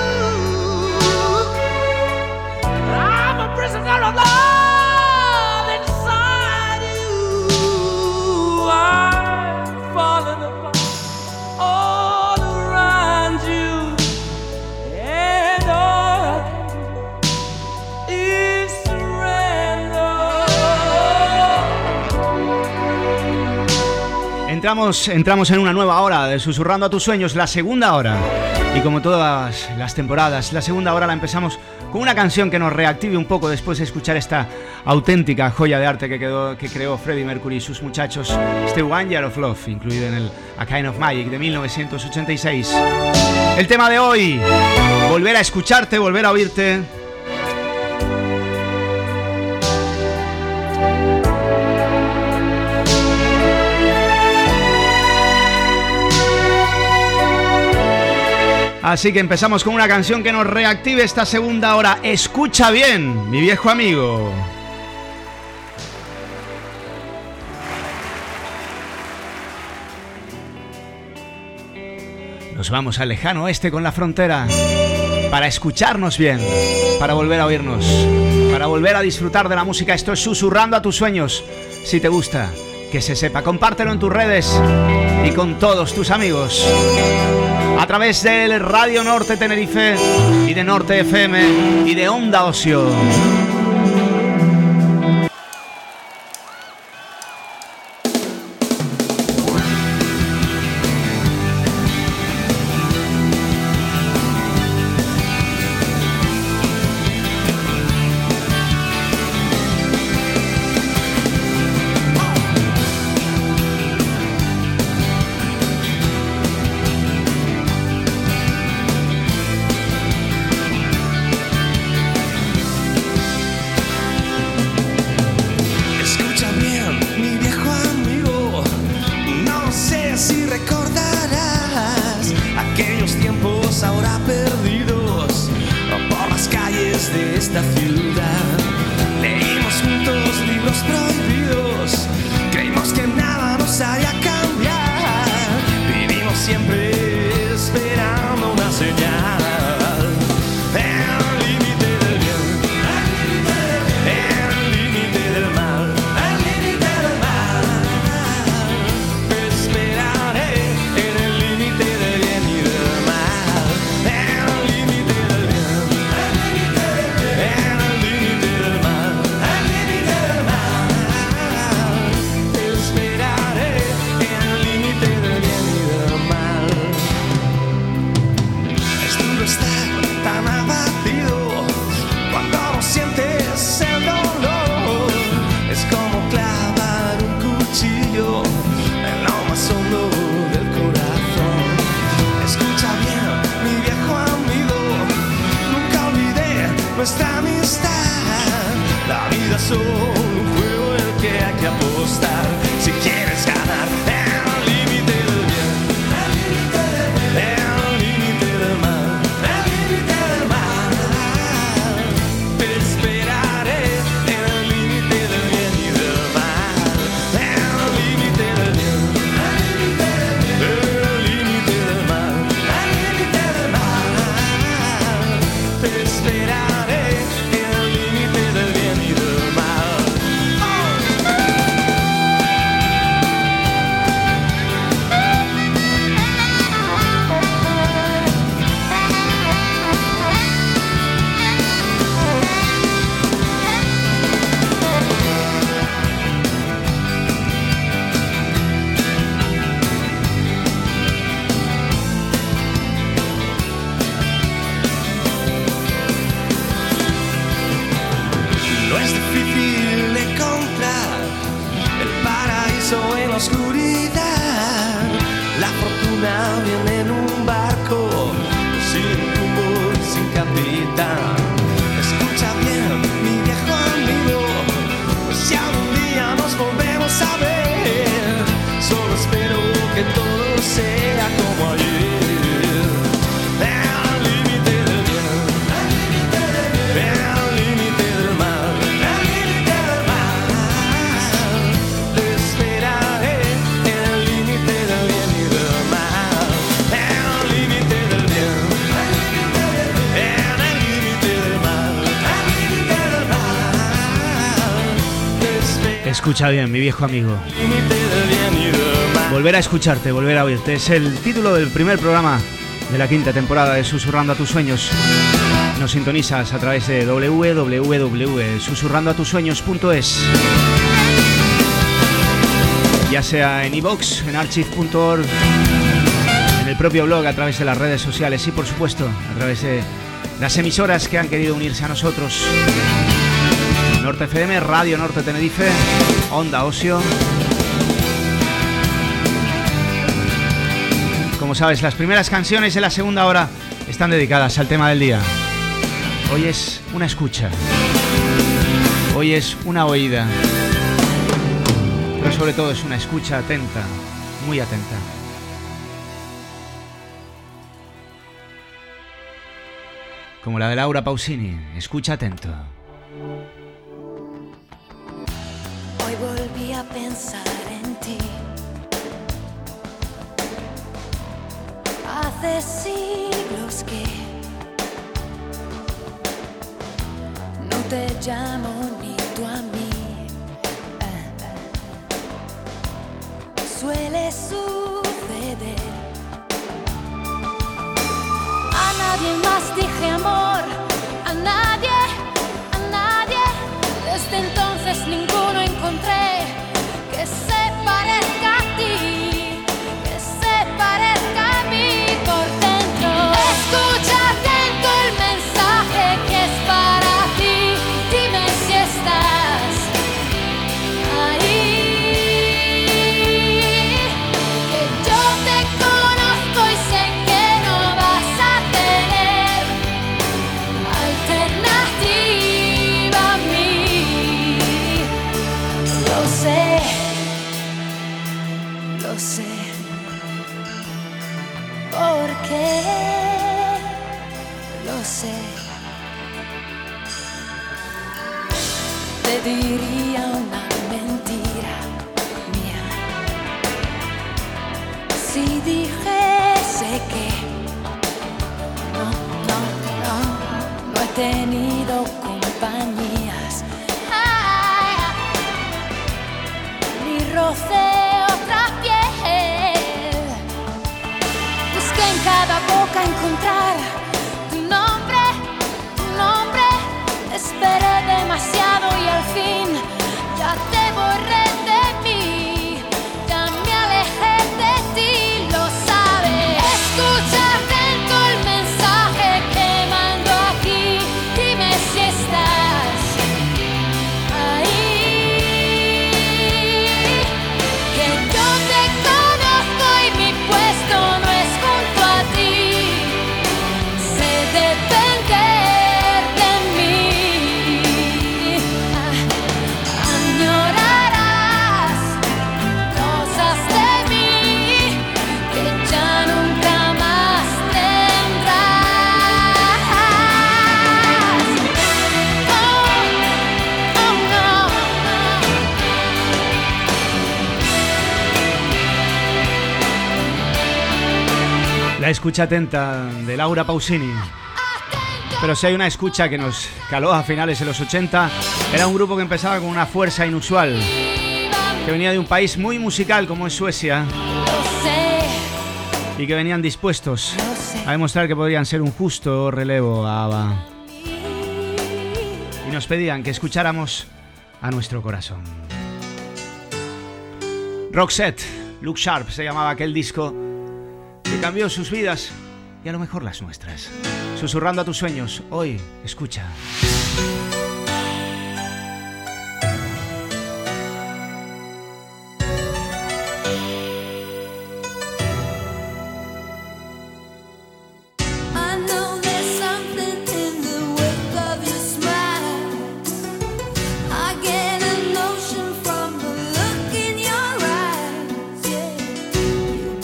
I'm a prisoner of love inside you. I'm falling apart all around you, and all I can do is surrender.
Entramos en una nueva hora de Susurrando a tus sueños, la segunda hora. Y como todas las temporadas, la segunda hora la empezamos con una canción que nos reactive un poco después de escuchar esta auténtica joya de arte que creó Freddie Mercury y sus muchachos, este 1 Year of Love, incluido en el A Kind of Magic de 1986. El tema de hoy, volver a escucharte, volver a oírte. Así que empezamos con una canción que nos reactive esta segunda hora. Escucha bien, mi viejo amigo. Nos vamos al lejano oeste con la frontera para escucharnos bien, para volver a oírnos, para volver a disfrutar de la música. Esto es Susurrando a tus sueños. Si te gusta, que se sepa, compártelo en tus redes y con todos tus amigos. A través del Radio Norte Tenerife y de Norte FM y de Onda Ocio.
Esperaré en el límite del bien y del mal.
que todo sea como ayer. Al límite del bien, al límite del bien, al límite del mal, al límite del mal. Te esperaré en el límite del bien y del mal. Al límite del bien, al límite del bien, en el límite del mal, al límite del mal. Te esperaré.
Escucha bien, mi viejo amigo.
Límite del bien y del mal.
Volver a escucharte, volver a oírte. Es el título del primer programa de la quinta temporada de Susurrando a tus sueños. Nos sintonizas a través de www.susurrandoatusueños.es, ya sea en iVoox, en archive.org, en el propio blog, a través de las redes sociales y, por supuesto, a través de las emisoras que han querido unirse a nosotros. Norte FM, Radio Norte Tenerife, Onda Ocio. Como sabes, las primeras canciones de la segunda hora están dedicadas al tema del día. Hoy es una escucha. Hoy es una oída. Pero sobre todo es una escucha atenta, muy atenta. Como la de Laura Pausini, escucha atento.
Hoy volví a pensar en ti. Hace siglos que no te llamo ni tú a mí. Suele suceder. A nadie más dije amor, a nadie, a nadie. Desde entonces ninguno encontré que se parezca a ti, que se parezca a mí por dentro. Escucha atento el mensaje que es para ti. Dime si estás ahí. Que yo te conozco y sé que no vas a tener alternativa a mí. Lo sé, porque lo sé. Te diría una mentira mía si dijese que no he tenido compañías. Ni rocé otra piel. Busqué en cada boca encontrar tu nombre, tu nombre. Esperé demasiado y al fin ya te borré de mí. Ya me alejé de ti, lo sabes. Escucha atento el mensaje que mando aquí. Dime si estás ahí. Que yo te conozco y mi puesto no es junto a ti. Sé depender de mí. Añorarás cosas de mí que ya nunca más tendrás. Oh, no.
La escucha atenta de Laura Pausini. Pero si hay una escucha que nos caló a finales de los 80, era un grupo que empezaba con una fuerza inusual, que venía de un país muy musical como es Suecia,
Lo sé,
y que venían dispuestos a demostrar que podrían ser un justo relevo a ABBA. Y nos pedían que escucháramos a nuestro corazón. Roxette, Look Sharp se llamaba aquel disco que cambió sus vidas y a lo mejor las nuestras. Susurrando a tus sueños, hoy escucha.
I know there's something in the wake of your smile. I get a notion from the look in your eyes. Yeah. You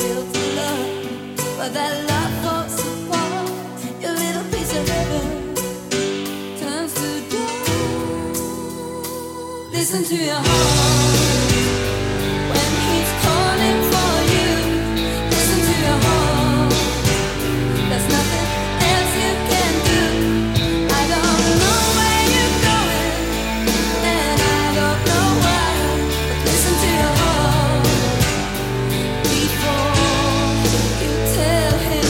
But that love falls apart. Your little piece of heaven turns to dust. Listen to your heart when he's calling for you. Listen to your heart. There's nothing else you can do. I don't know where you're going, and I don't know why. But listen to your heart before you tell him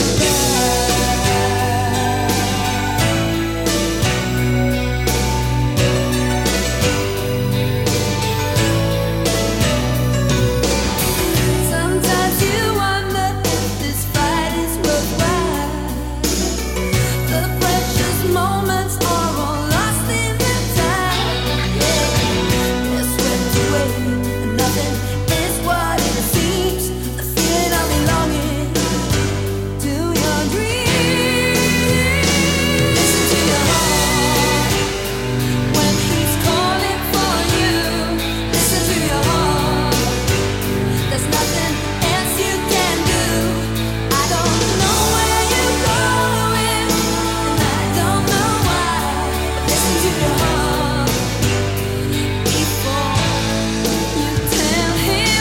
sometimes you wonder if this fight is worthwhile. The precious moments are all lost in the time. Yeah, they're swept away, and nothing is what it seems. The feeling of belonging to your dreams. Listen to your heart when he's calling for you. Listen to your heart. There's nothing else you can do. I don't know where you're going, and I don't know why. But listen to your heart before you tell him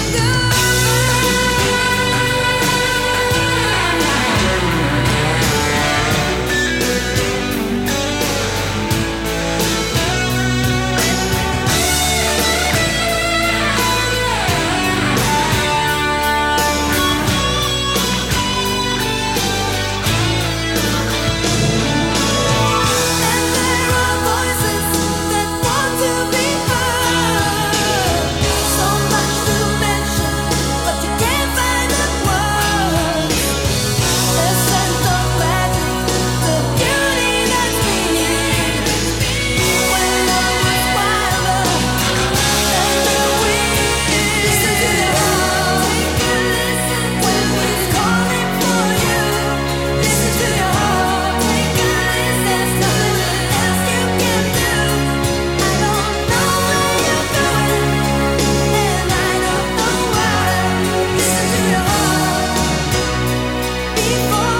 And there are voices that want to be heard. So much to mention, but you can't find the words. The sense of magic, the beauty that's been when love was wilder than the wind. Listen to your heart when he's calling for you. Listen to your heart. There's nothing else you can do. I don't know where you're going, and I don't know why. Listen to your heart before.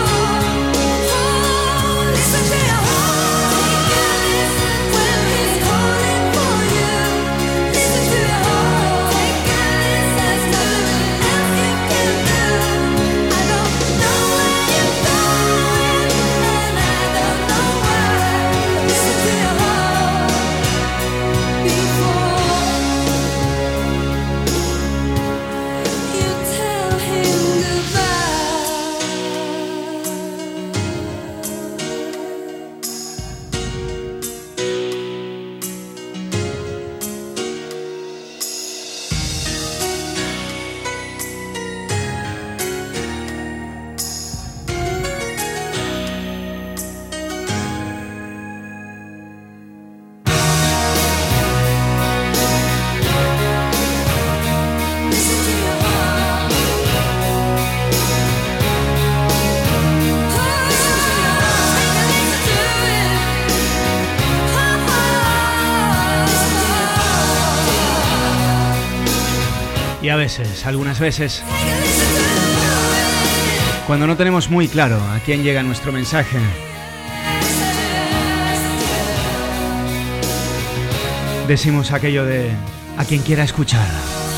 Listen to your heart when he's calling for you. Listen to your heart. There's nothing else you can do. I don't know where you're going, and I don't know why. Listen to your heart before you tell him goodbye. Listen to your heart. Listen to your heart. Listen to it. Listen to your heart.
Y a veces, algunas veces,
Listen to it.
cuando no tenemos muy claro a quién llega nuestro mensaje, decimos aquello de a quien quiera escuchar,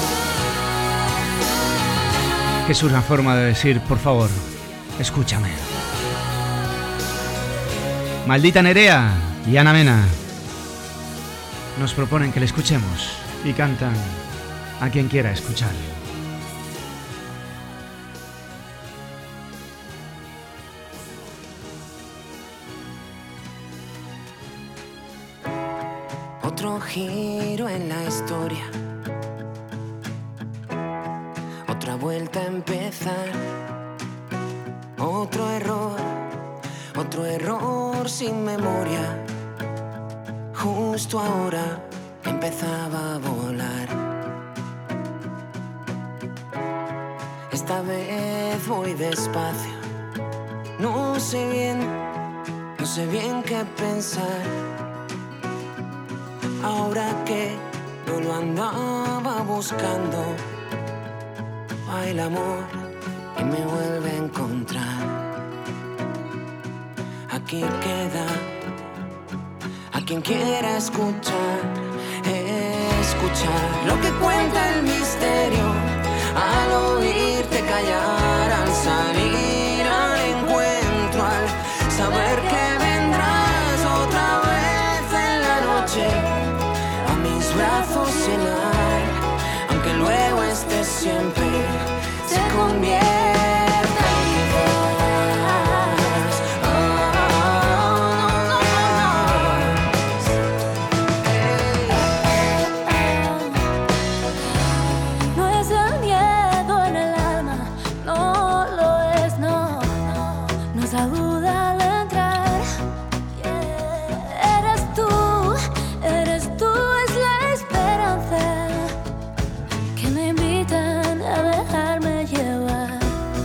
que es una forma de decir, por favor, escúchame. Maldita Nerea y Ana Mena nos proponen que le escuchemos y cantan a quien quiera escuchar.
Otro giro en la historia, otra vuelta a empezar, otro error sin memoria. Justo ahora empezaba a volar. Esta vez voy despacio, no sé bien qué pensar. Ahora que no lo andaba buscando, va el amor y me vuelve a encontrar. aquí queda. A quien quiera escuchar, escuchar lo que cuenta el misterio. Al oírte callar, al salir al encuentro, al saber que vendrás otra vez en la noche a mis brazos llenar, aunque luego estés siempre, se convierta en quizás.
No es el miedo en el alma, no lo es, no, no es la duda al entrar. Eres tú, es la esperanza que me invitan a dejarme llevar.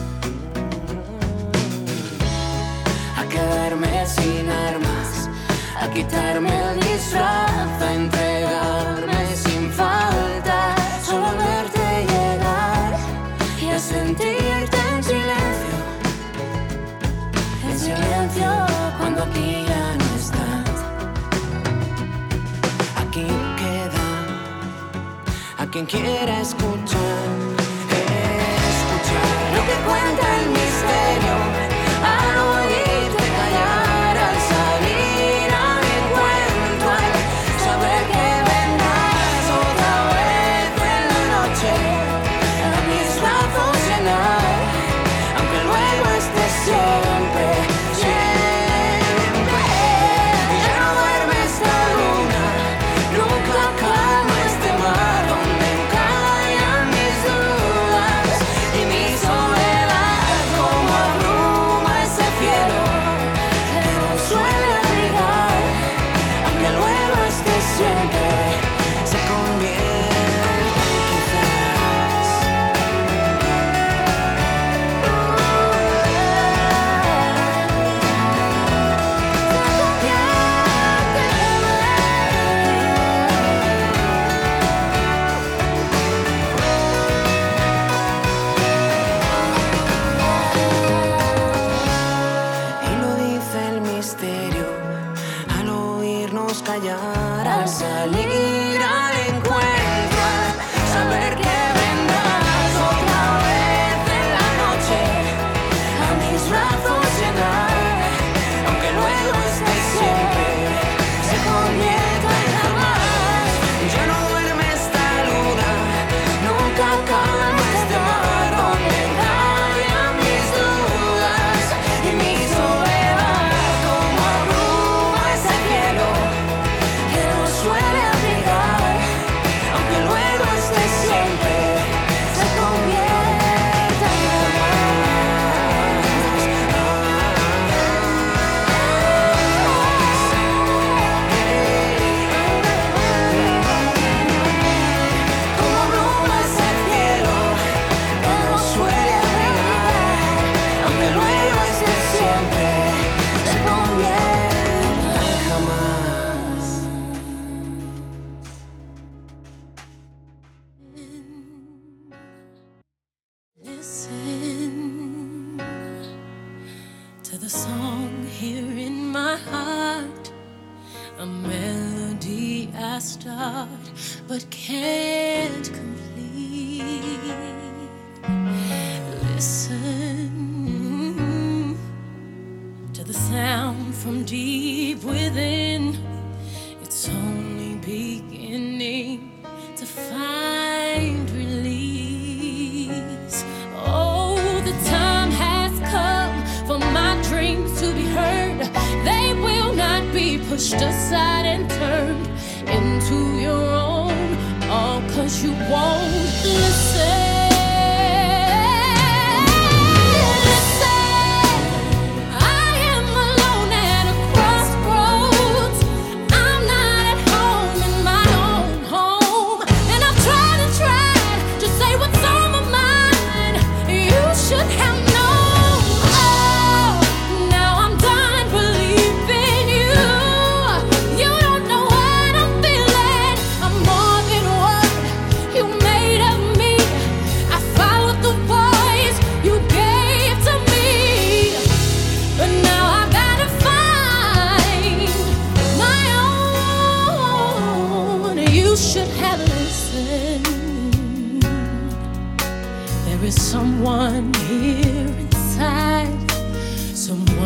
A quedarme sin armas, a quitarme el disfraz, a entregarme sin falta, solo a verte llegar y a sentirte en silencio cuando aquí ya no estás. Aquí queda a quien quiera escuchar, escuchar lo que cuenta el misterio. Al oírte callar, al salir al encuentro, al saber que vendrás otra vez en la noche a mis brazos llenar, aunque luego estés siempre, siempre. Ya no duerme esta luna, nunca calma este mar donde callan mis dudas y mi soledad como abruma ese cielo que nos suele abrigar, aunque luego estés siempre, se convierte quizás. Y lo dice el misterio, al oírnos callar, al salir al encuentro, al saber que vendrás otra vez en la noche a mis brazos llenar, aunque luego estés siempre, se convierta en jamás. Ya no duerme esta luna, nunca calma este mar donde callan mis dudas y mi soledad como abruma ese cielo que nos suele abrigar, aunque luego estés siempre, se convierta en como abruma ese cielo que nos suele abrigar, aunque luego estés siempre, se convierta en jamás.
Listen to the song here in my heart, a melody I start but can't complete. Listen to the sound from deep within, it's only beginning to find release. Oh, the time has come for my dreams to be heard. They will not be pushed aside and turned into your own, all 'cause you won't listen.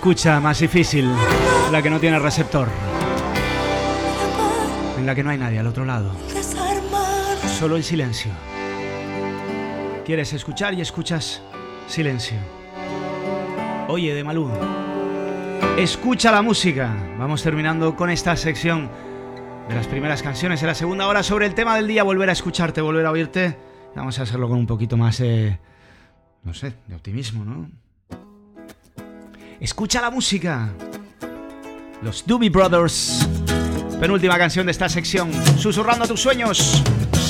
escucha más difícil, la que no tiene receptor, en la que no hay nadie al otro lado, solo el silencio. Quieres escuchar y escuchas silencio. Oye, de Malú, escucha la música. Vamos terminando con esta sección de las primeras canciones de la segunda hora sobre el tema del día, volver a escucharte, volver a oírte. Vamos a hacerlo con un poquito más de, no sé, de optimismo, ¿no? Escucha la música. Los Doobie Brothers. Penúltima canción de esta sección, susurrando a tus sueños.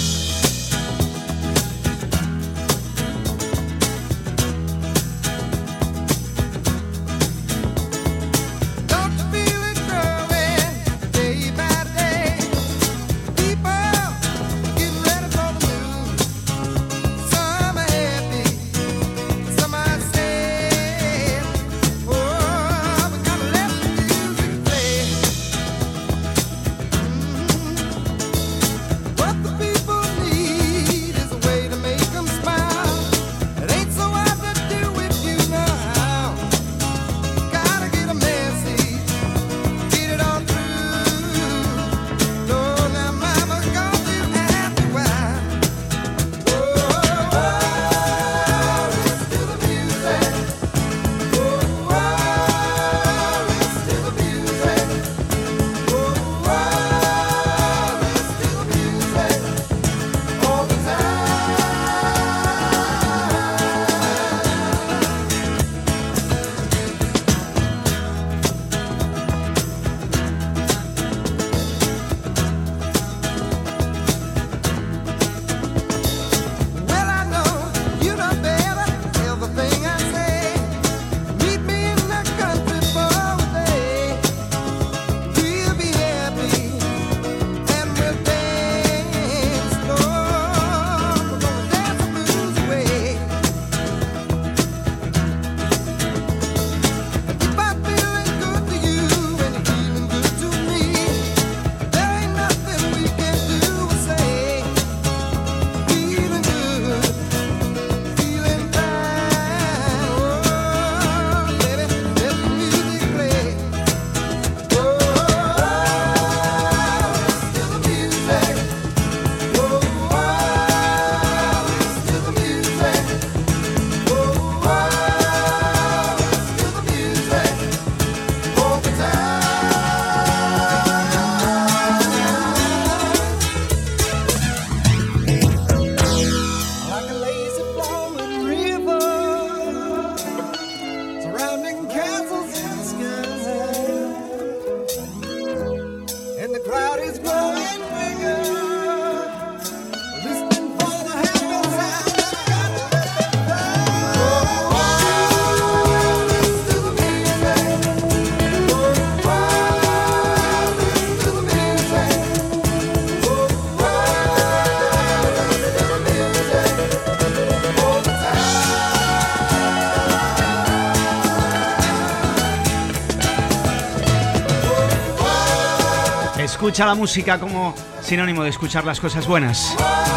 Escucha la música como sinónimo de escuchar las cosas buenas.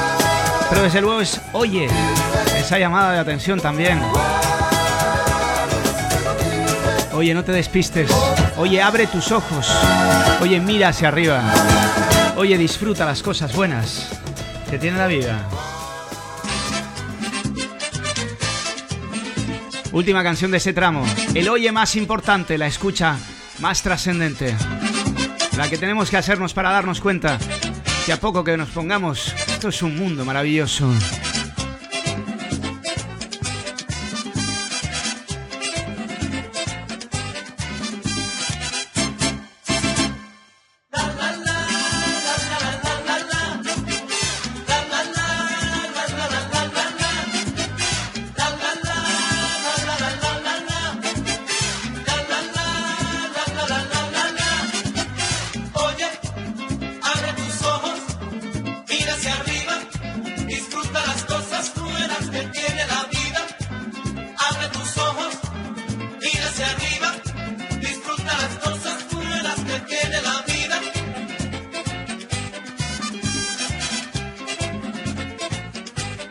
Pero desde luego es, oye, esa llamada de atención también. Oye, no te despistes. Oye, abre tus ojos. Oye, mira hacia arriba. Oye, disfruta las cosas buenas que tiene la vida. Última canción de ese tramo. El oye más importante, la escucha más trascendente. La que tenemos que hacernos para darnos cuenta que a poco que nos pongamos, esto es un mundo maravilloso.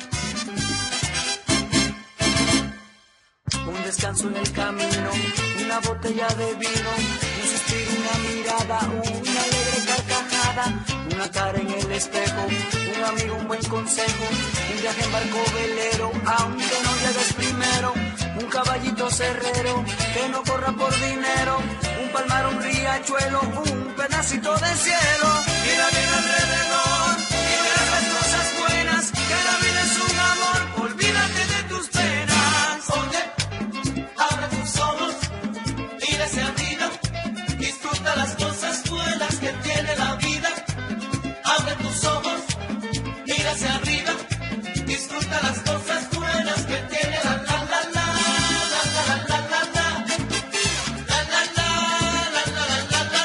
descanso en el camino,
una botella de vino, un suspiro, una mirada, una alegre carcajada, una cara en el espejo, un amigo, un buen consejo, un viaje en barco velero, aunque no llegues primero, un caballito cerrero, que no corra por dinero, un palmar, un riachuelo, un pedacito de cielo. Mira bien alrededor y verás las cosas buenas, que la vida es un amor, olvídate de tus penas.
Oye, abre tus ojos, mira hacia arriba, disfruta las cosas buenas que tiene la vida. Abre tus ojos, mira hacia arriba, disfruta las cosas buenas que tiene la la la la la la la la la la la la la la la la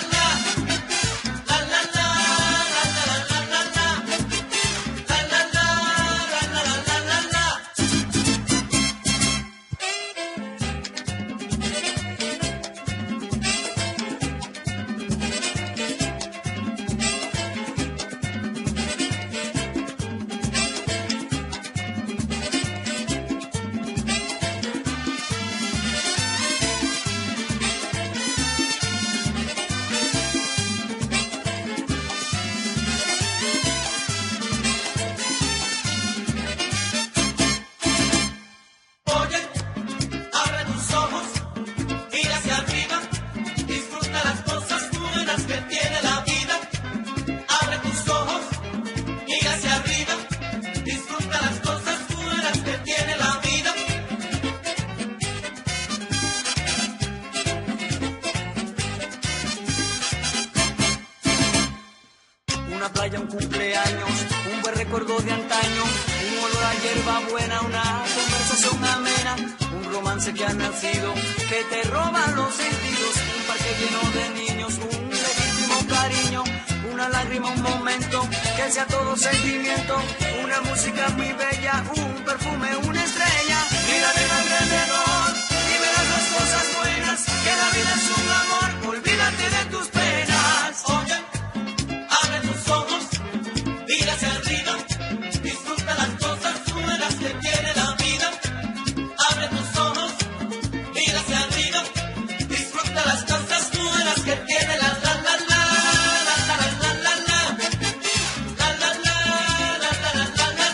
playa, un cumpleaños, un buen recuerdo de antaño, un olor a hierba buena, una conversación amena, un romance que ha nacido, que te roba los sentidos, un parque lleno de niños, un legítimo cariño, una lágrima, un momento, que sea todo sentimiento, una música muy bella, un perfume, una estrella. Mira bien alrededor y verás las cosas buenas, que la vida es un amor, olvídate de tus penas.
Oye, abre tus ojos, mira hacia arriba, disfruta las cosas buenas que tiene la vida. Abre tus ojos, mira hacia arriba, disfruta las cosas buenas que tiene la la la la la la la la la la la la la la la la la la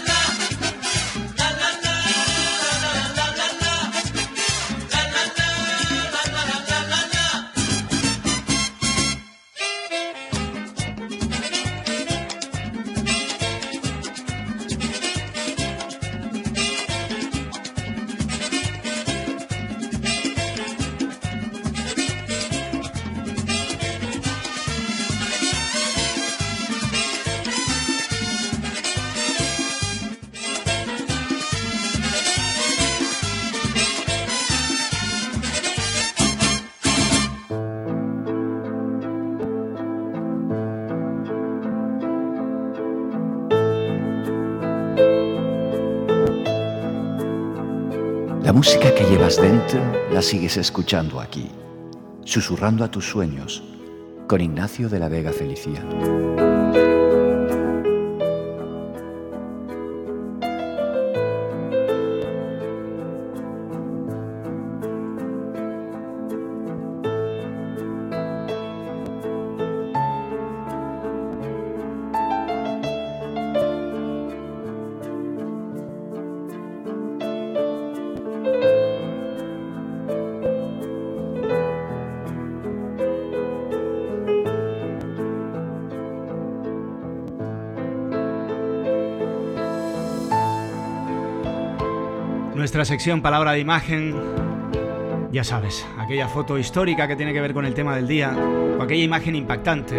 La música que llevas dentro la sigues escuchando aquí, susurrando a tus sueños, con Ignacio de la Vega Feliciano.
Nuestra sección Palabra de Imagen, ya sabes, aquella foto histórica que tiene que ver con el tema del día, o aquella imagen impactante.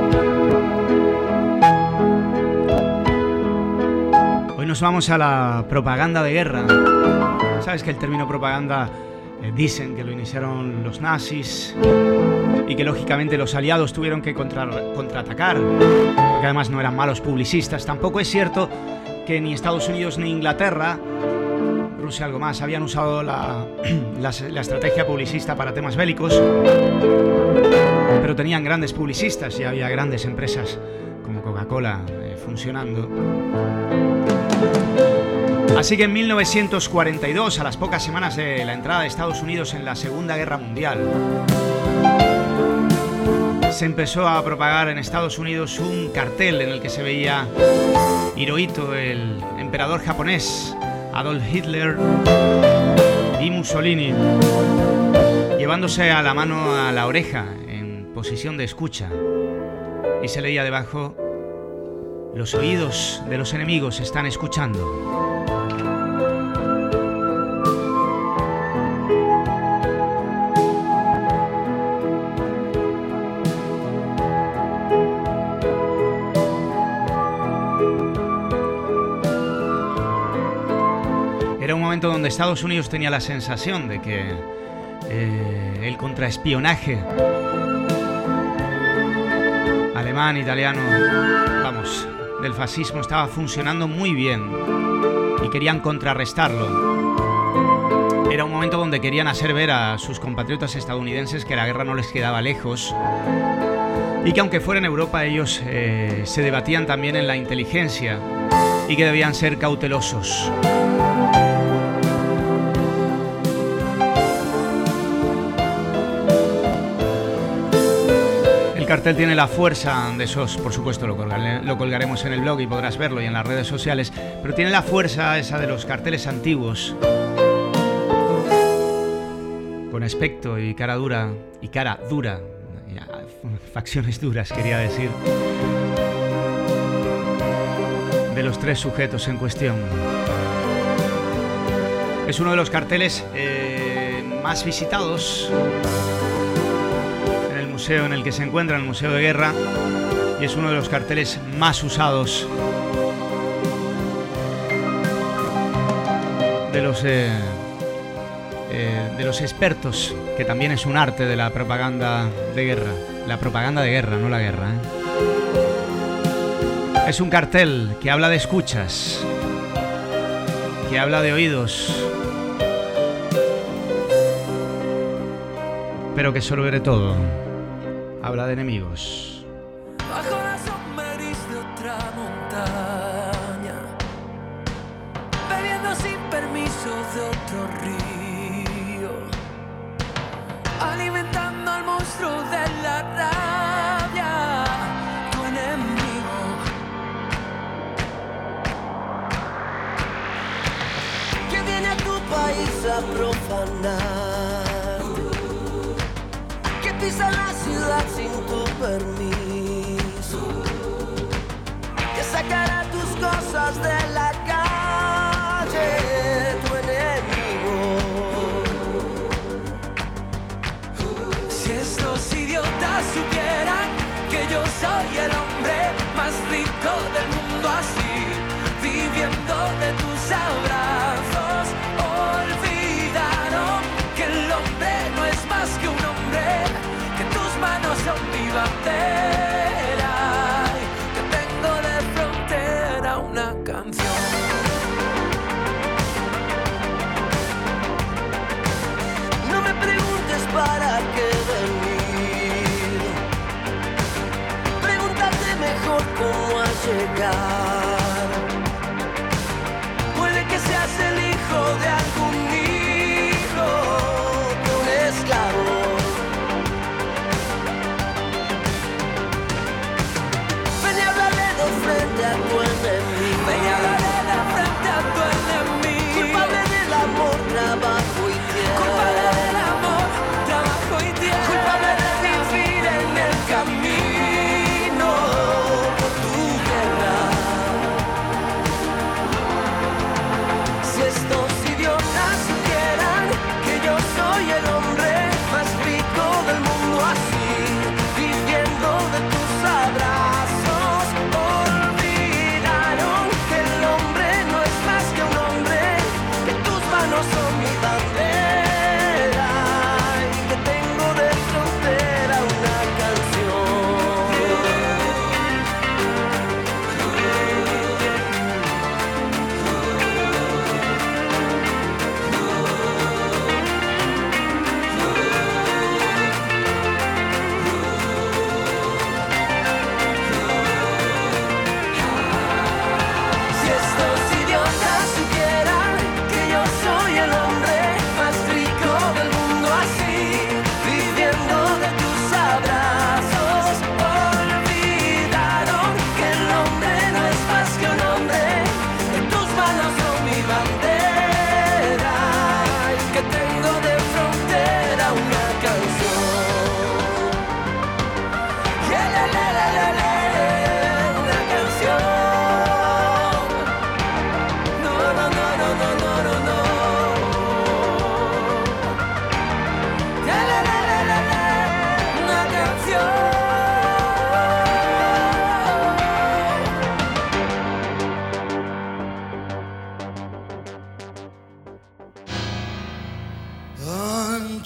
Hoy nos vamos a la propaganda de guerra. Sabes que el término propaganda dicen que lo iniciaron los nazis y que lógicamente los aliados tuvieron que contraatacar, porque además no eran malos publicistas. Tampoco es cierto que ni Estados Unidos ni Inglaterra, Rusia algo más, habían usado la estrategia publicista para temas bélicos, pero tenían grandes publicistas y había grandes empresas como Coca-Cola funcionando. Así que en 1942, a las pocas semanas de la entrada de Estados Unidos en la Segunda Guerra Mundial, se empezó a propagar en Estados Unidos un cartel en el que se veía Hirohito, el emperador japonés, Adolf Hitler y Mussolini, llevándose a la mano a la oreja en posición de escucha, y se leía debajo: los oídos de los enemigos están escuchando. Era un momento donde Estados Unidos tenía la sensación de que el contraespionaje alemán, italiano, vamos, del fascismo estaba funcionando muy bien y querían contrarrestarlo. Era un momento donde querían hacer ver a sus compatriotas estadounidenses que la guerra no les quedaba lejos y que aunque fuera en Europa ellos se debatían también en la inteligencia y que debían ser cautelosos. El cartel tiene la fuerza de esos, por supuesto lo colgaremos en el blog y podrás verlo y en las redes sociales, pero tiene la fuerza esa de los carteles antiguos, con aspecto y cara dura, facciones duras quería decir, de los tres sujetos en cuestión. Es uno de los carteles más visitados en el museo en el que se encuentra, el Museo de Guerra, y es uno de los carteles más usados de los expertos, que también es un arte de la propaganda de guerra. La propaganda de guerra, no la guerra, ¿eh? Es un cartel que habla de escuchas, que habla de oídos, pero que sobre todo habla de enemigos.
Bajo la sombra de otra montaña, bebiendo sin permiso de otro río, alimentando al monstruo de la rabia, tu enemigo. Que viene a tu país a profanar, que pisa la ciudad sin tu permiso, que sacará tus cosas de la calle, tu enemigo. Si estos idiotas supieran que yo soy el hombre más rico del mundo, así, viviendo de tus abrazos, olvidaron que el hombre no es más que un hombre, que tus manos son mi bandera, que tengo de frontera una canción. No me preguntes para qué venir, pregúntate mejor cómo has llegado. Puede que seas el hijo de algún hijo de un esclavo. Ven y hablarle de frente a tu enemigo. Ven y hablarle de frente a tu enemigo. Culpable del amor, trabajo y tierra. Culpable del amor, trabajo y tierra. Culpable de vivir en el camino por tu guerra.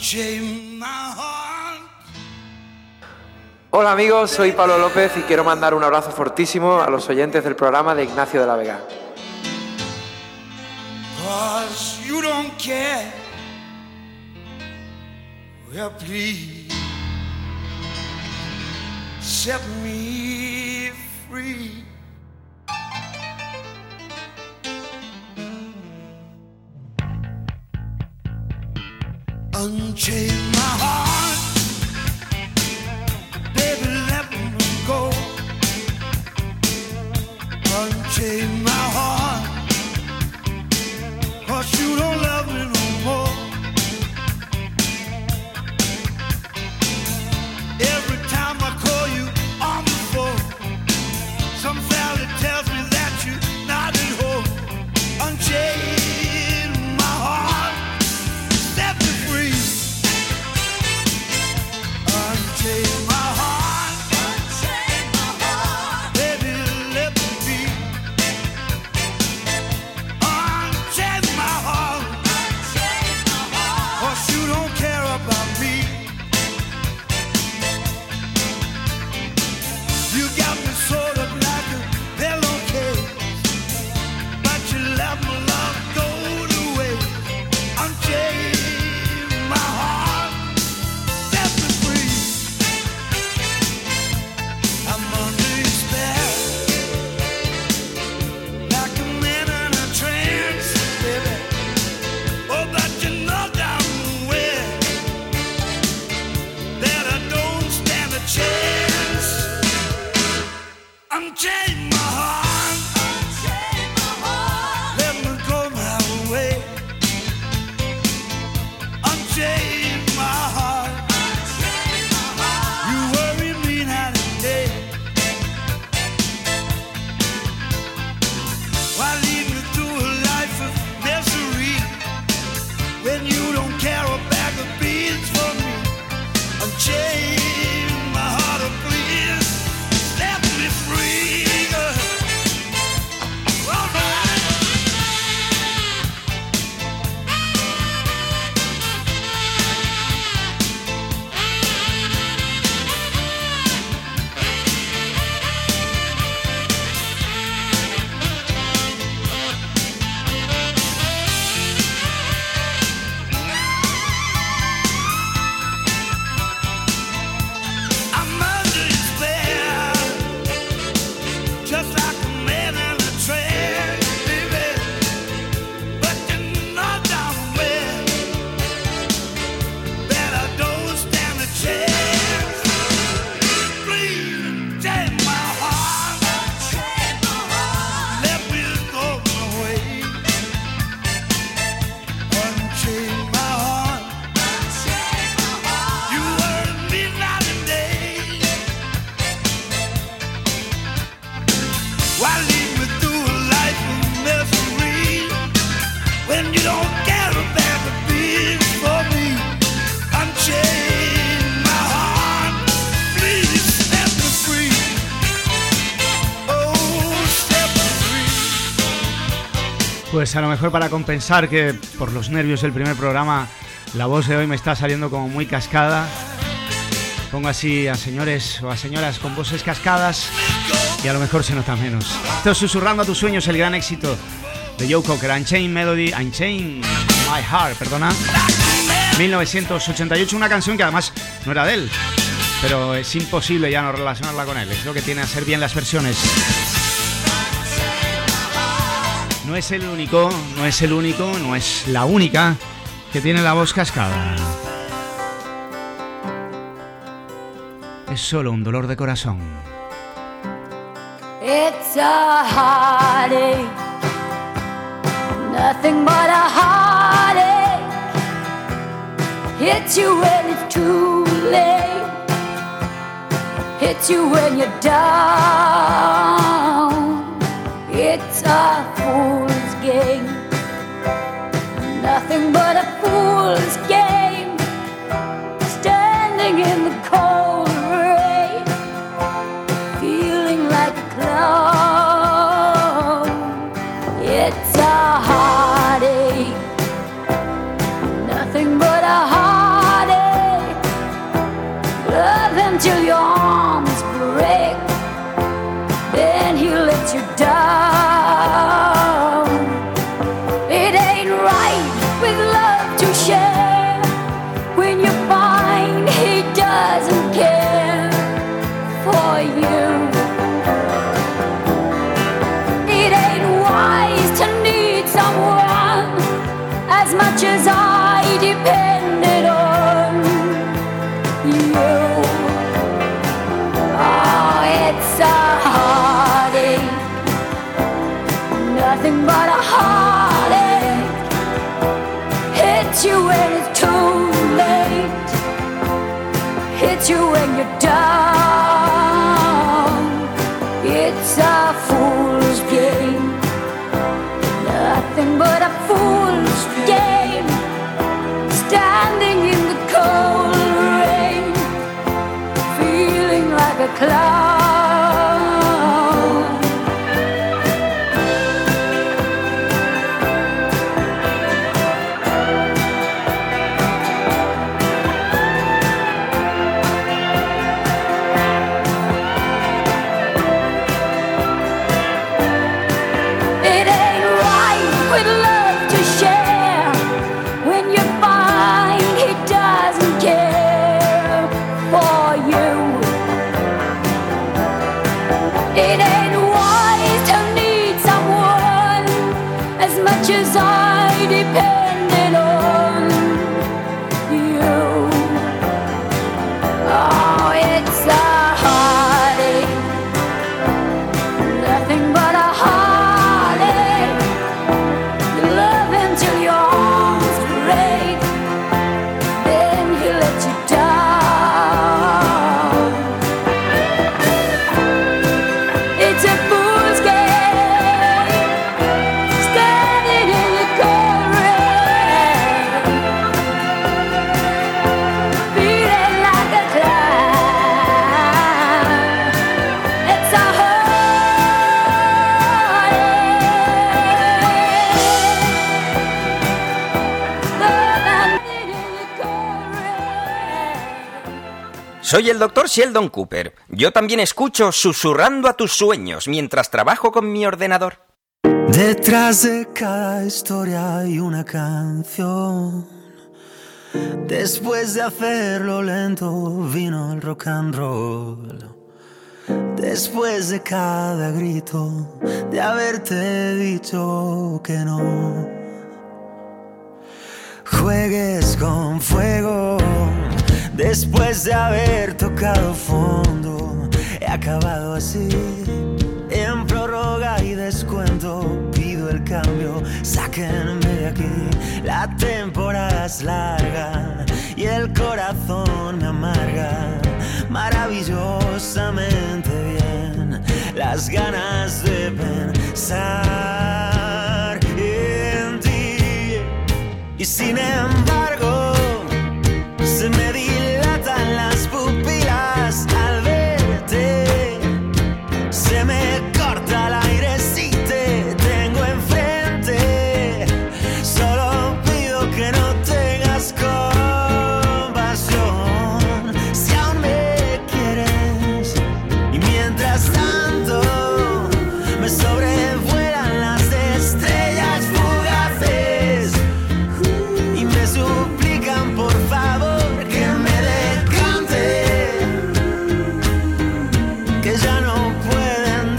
unchain my heart.
Hola amigos, soy Pablo López y quiero mandar un abrazo fortísimo a los oyentes del programa de Ignacio de la Vega.
'Cause you don't care. Well, please set me free. Unchain my heart, baby, let me go. Unchain my heart, 'cause you don't love me no more. Every time I call you on the phone, some fella tells me that you're not at home. Unchain my heart, set me free. Unchain my heart, baby, let me be. Unchain my heart, 'cause you don't care about me. You got me sort of like a pillowcase, but you let my love go to waste. Unchain my heart, set me free. I'm under your spell, like a man in a trance, baby. Oh, but you know damn well that I don't stand a chance. Unchain my heart, let me go my way. Unchain my heart, you worry me night and day. Why lead me through a life of misery when you don't care a bag of beans for me? Unchain my heart, oh please, set me free. All right. I'm under your spell, just like a man in a trance, baby. But you know damn well that I don't stand a chance. Please take my heart, let me go my way. Unchain my heart, you worry me night and day. Why lead me through a life of misery when you don't care about the beats for me? Unchain my heart, please set me free. Oh, set me free.
Pues a lo mejor para compensar que por los nervios del primer programa la voz de hoy me está saliendo como muy cascada, pongo así a señores o a señoras con voces cascadas y a lo mejor se nota menos. Esto es Susurrando a tus sueños, el gran éxito de Joe Cocker, Unchained My Heart, perdona, 1988, una canción que además no era de él, pero es imposible ya no relacionarla con él, es lo que tiene a hacer bien las versiones. No es el único, no es el único, no es la única que tiene la voz cascada. Es solo un dolor de corazón.
It's a heartache, nothing but a heartache. Hits you when it's too late, hits you when you're down. It's a fool's game, nothing but a fool's game. Standing in the cold rain, feeling like a clown. It's a heartache, nothing but a heartache. nothing but a heartache. Hits you when it's too late, hits you when you're down. It's a fool's game, nothing but a fool's game. Standing in the cold rain, feeling like a clown. It ain't right with love to share when you find he doesn't care for you. It ain't wise to need someone as much as I depended on you. Oh, it's a heartache, nothing but a heartache. You love him till your arms break, then he lets you down. It's a fool's game, standing in the cold rain, feeling like a clown. It's a
Soy el Dr. Sheldon Cooper. Yo también escucho Susurrando a tus sueños mientras trabajo con mi ordenador.
Detrás de cada historia hay una canción. Después de hacerlo lento vino el rock and roll. Después de cada grito de haberte dicho que no juegues con fuego. Después de haber tocado fondo, he acabado así. En prórroga y descuento pido el cambio, sáquenme de aquí. La temporada es larga y el corazón me amarga maravillosamente bien. Las ganas de pensar en ti. Y sin embargo se me dilatan las pupilas al verte. Se me corta el aire si te tengo enfrente. Solo pido que no tengas compasión si aún me quieres. Y mientras tanto me sobrevuelan las estrellas fugaces y me suplican por favor que me decante, que ya no pueden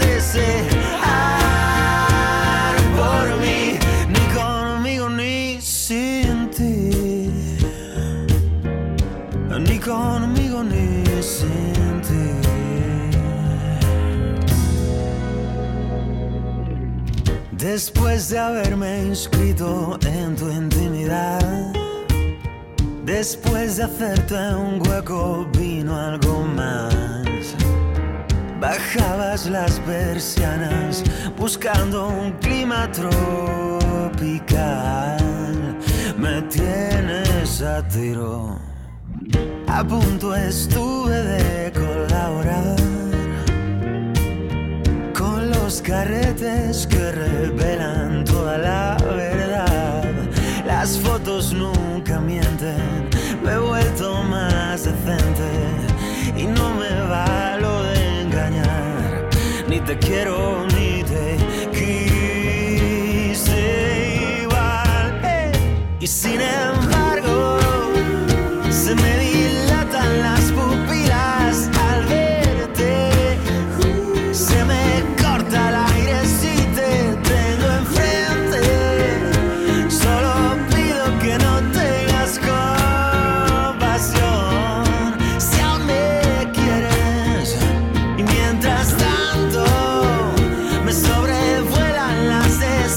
desear por mí, ni conmigo ni sin ti, ni conmigo ni sin ti. Después de haberme inscrito en tu intimidad, después de hacerte un hueco vino algo más. Bajabas las persianas buscando un clima tropical. Me tienes a tiro, a punto estuve de colaborar con los carretes que revelan toda la verdad. Las fotos nunca mienten, me he vuelto más decente y no me valo de engañar. Ni te quiero ni te quise igual. Y sin embargo se me dilatan las pupilas al verte. Se me corta el aire si te tengo enfrente. Solo pido que no tengas compasión si aún me quieres. Y mientras tanto me sobrevuelan las estrellas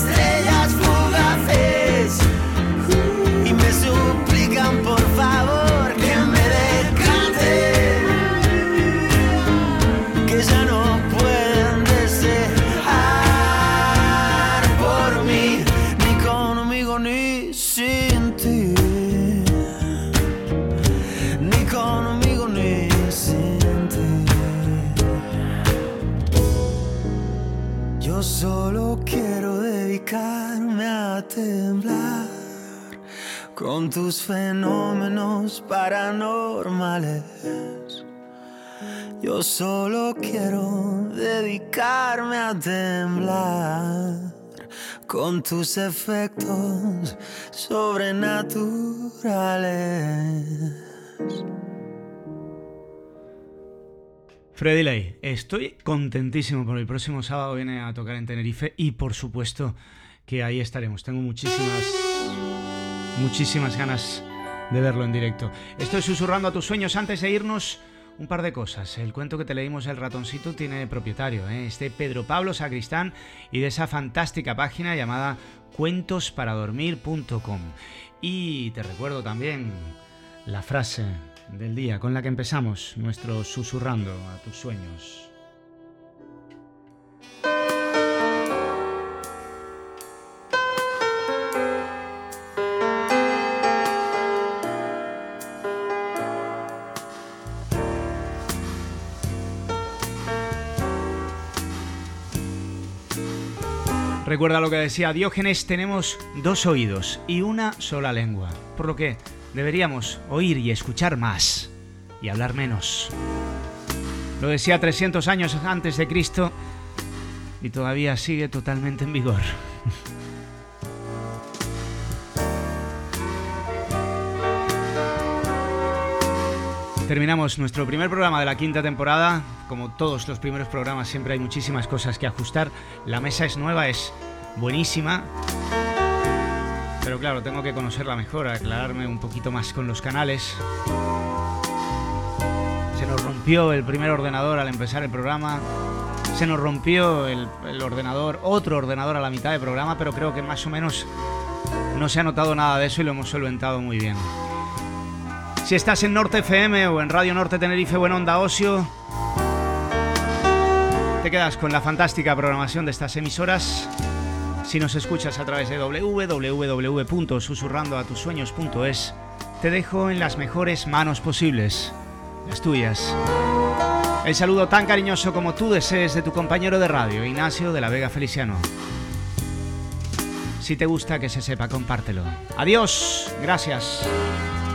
dedicarme a temblar con tus fenómenos paranormales. Yo solo quiero dedicarme a temblar con tus efectos sobrenaturales.
Freddy Ley, estoy contentísimo porque el próximo sábado viene a tocar en Tenerife y por supuesto que ahí estaremos. Tengo muchísimas ganas de verlo en directo. Estoy susurrando a tus sueños. Antes de irnos, un par de cosas. El cuento que te leímos, El ratoncito, tiene propietario, es de Pedro Pablo Sacristán y de esa fantástica página llamada cuentosparadormir.com. Y te recuerdo también la frase del día con la que empezamos nuestro susurrando a tus sueños. Recuerda lo que decía Diógenes: tenemos 2 oídos y una sola lengua, por lo que deberíamos oír y escuchar más y hablar menos. Lo decía 300 años antes de Cristo y todavía sigue totalmente en vigor. Terminamos nuestro primer programa de la 5ª temporada. Como todos los primeros programas, siempre hay muchísimas cosas que ajustar. La mesa es nueva, es buenísima. Pero claro, tengo que conocerla mejor, aclararme un poquito más con los canales. Se nos rompió el primer ordenador al empezar el programa. Se nos rompió el ordenador, otro ordenador a la mitad del programa, pero creo que más o menos no se ha notado nada de eso y lo hemos solventado muy bien. Si estás en Norte FM o en Radio Norte Tenerife o en Onda Ocio, te quedas con la fantástica programación de estas emisoras. Si nos escuchas a través de www.susurrandoatusueños.es, te dejo en las mejores manos posibles, las tuyas. El saludo tan cariñoso como tú desees de tu compañero de radio, Ignacio de la Vega Feliciano. Si te gusta que se sepa, compártelo. Adiós, gracias.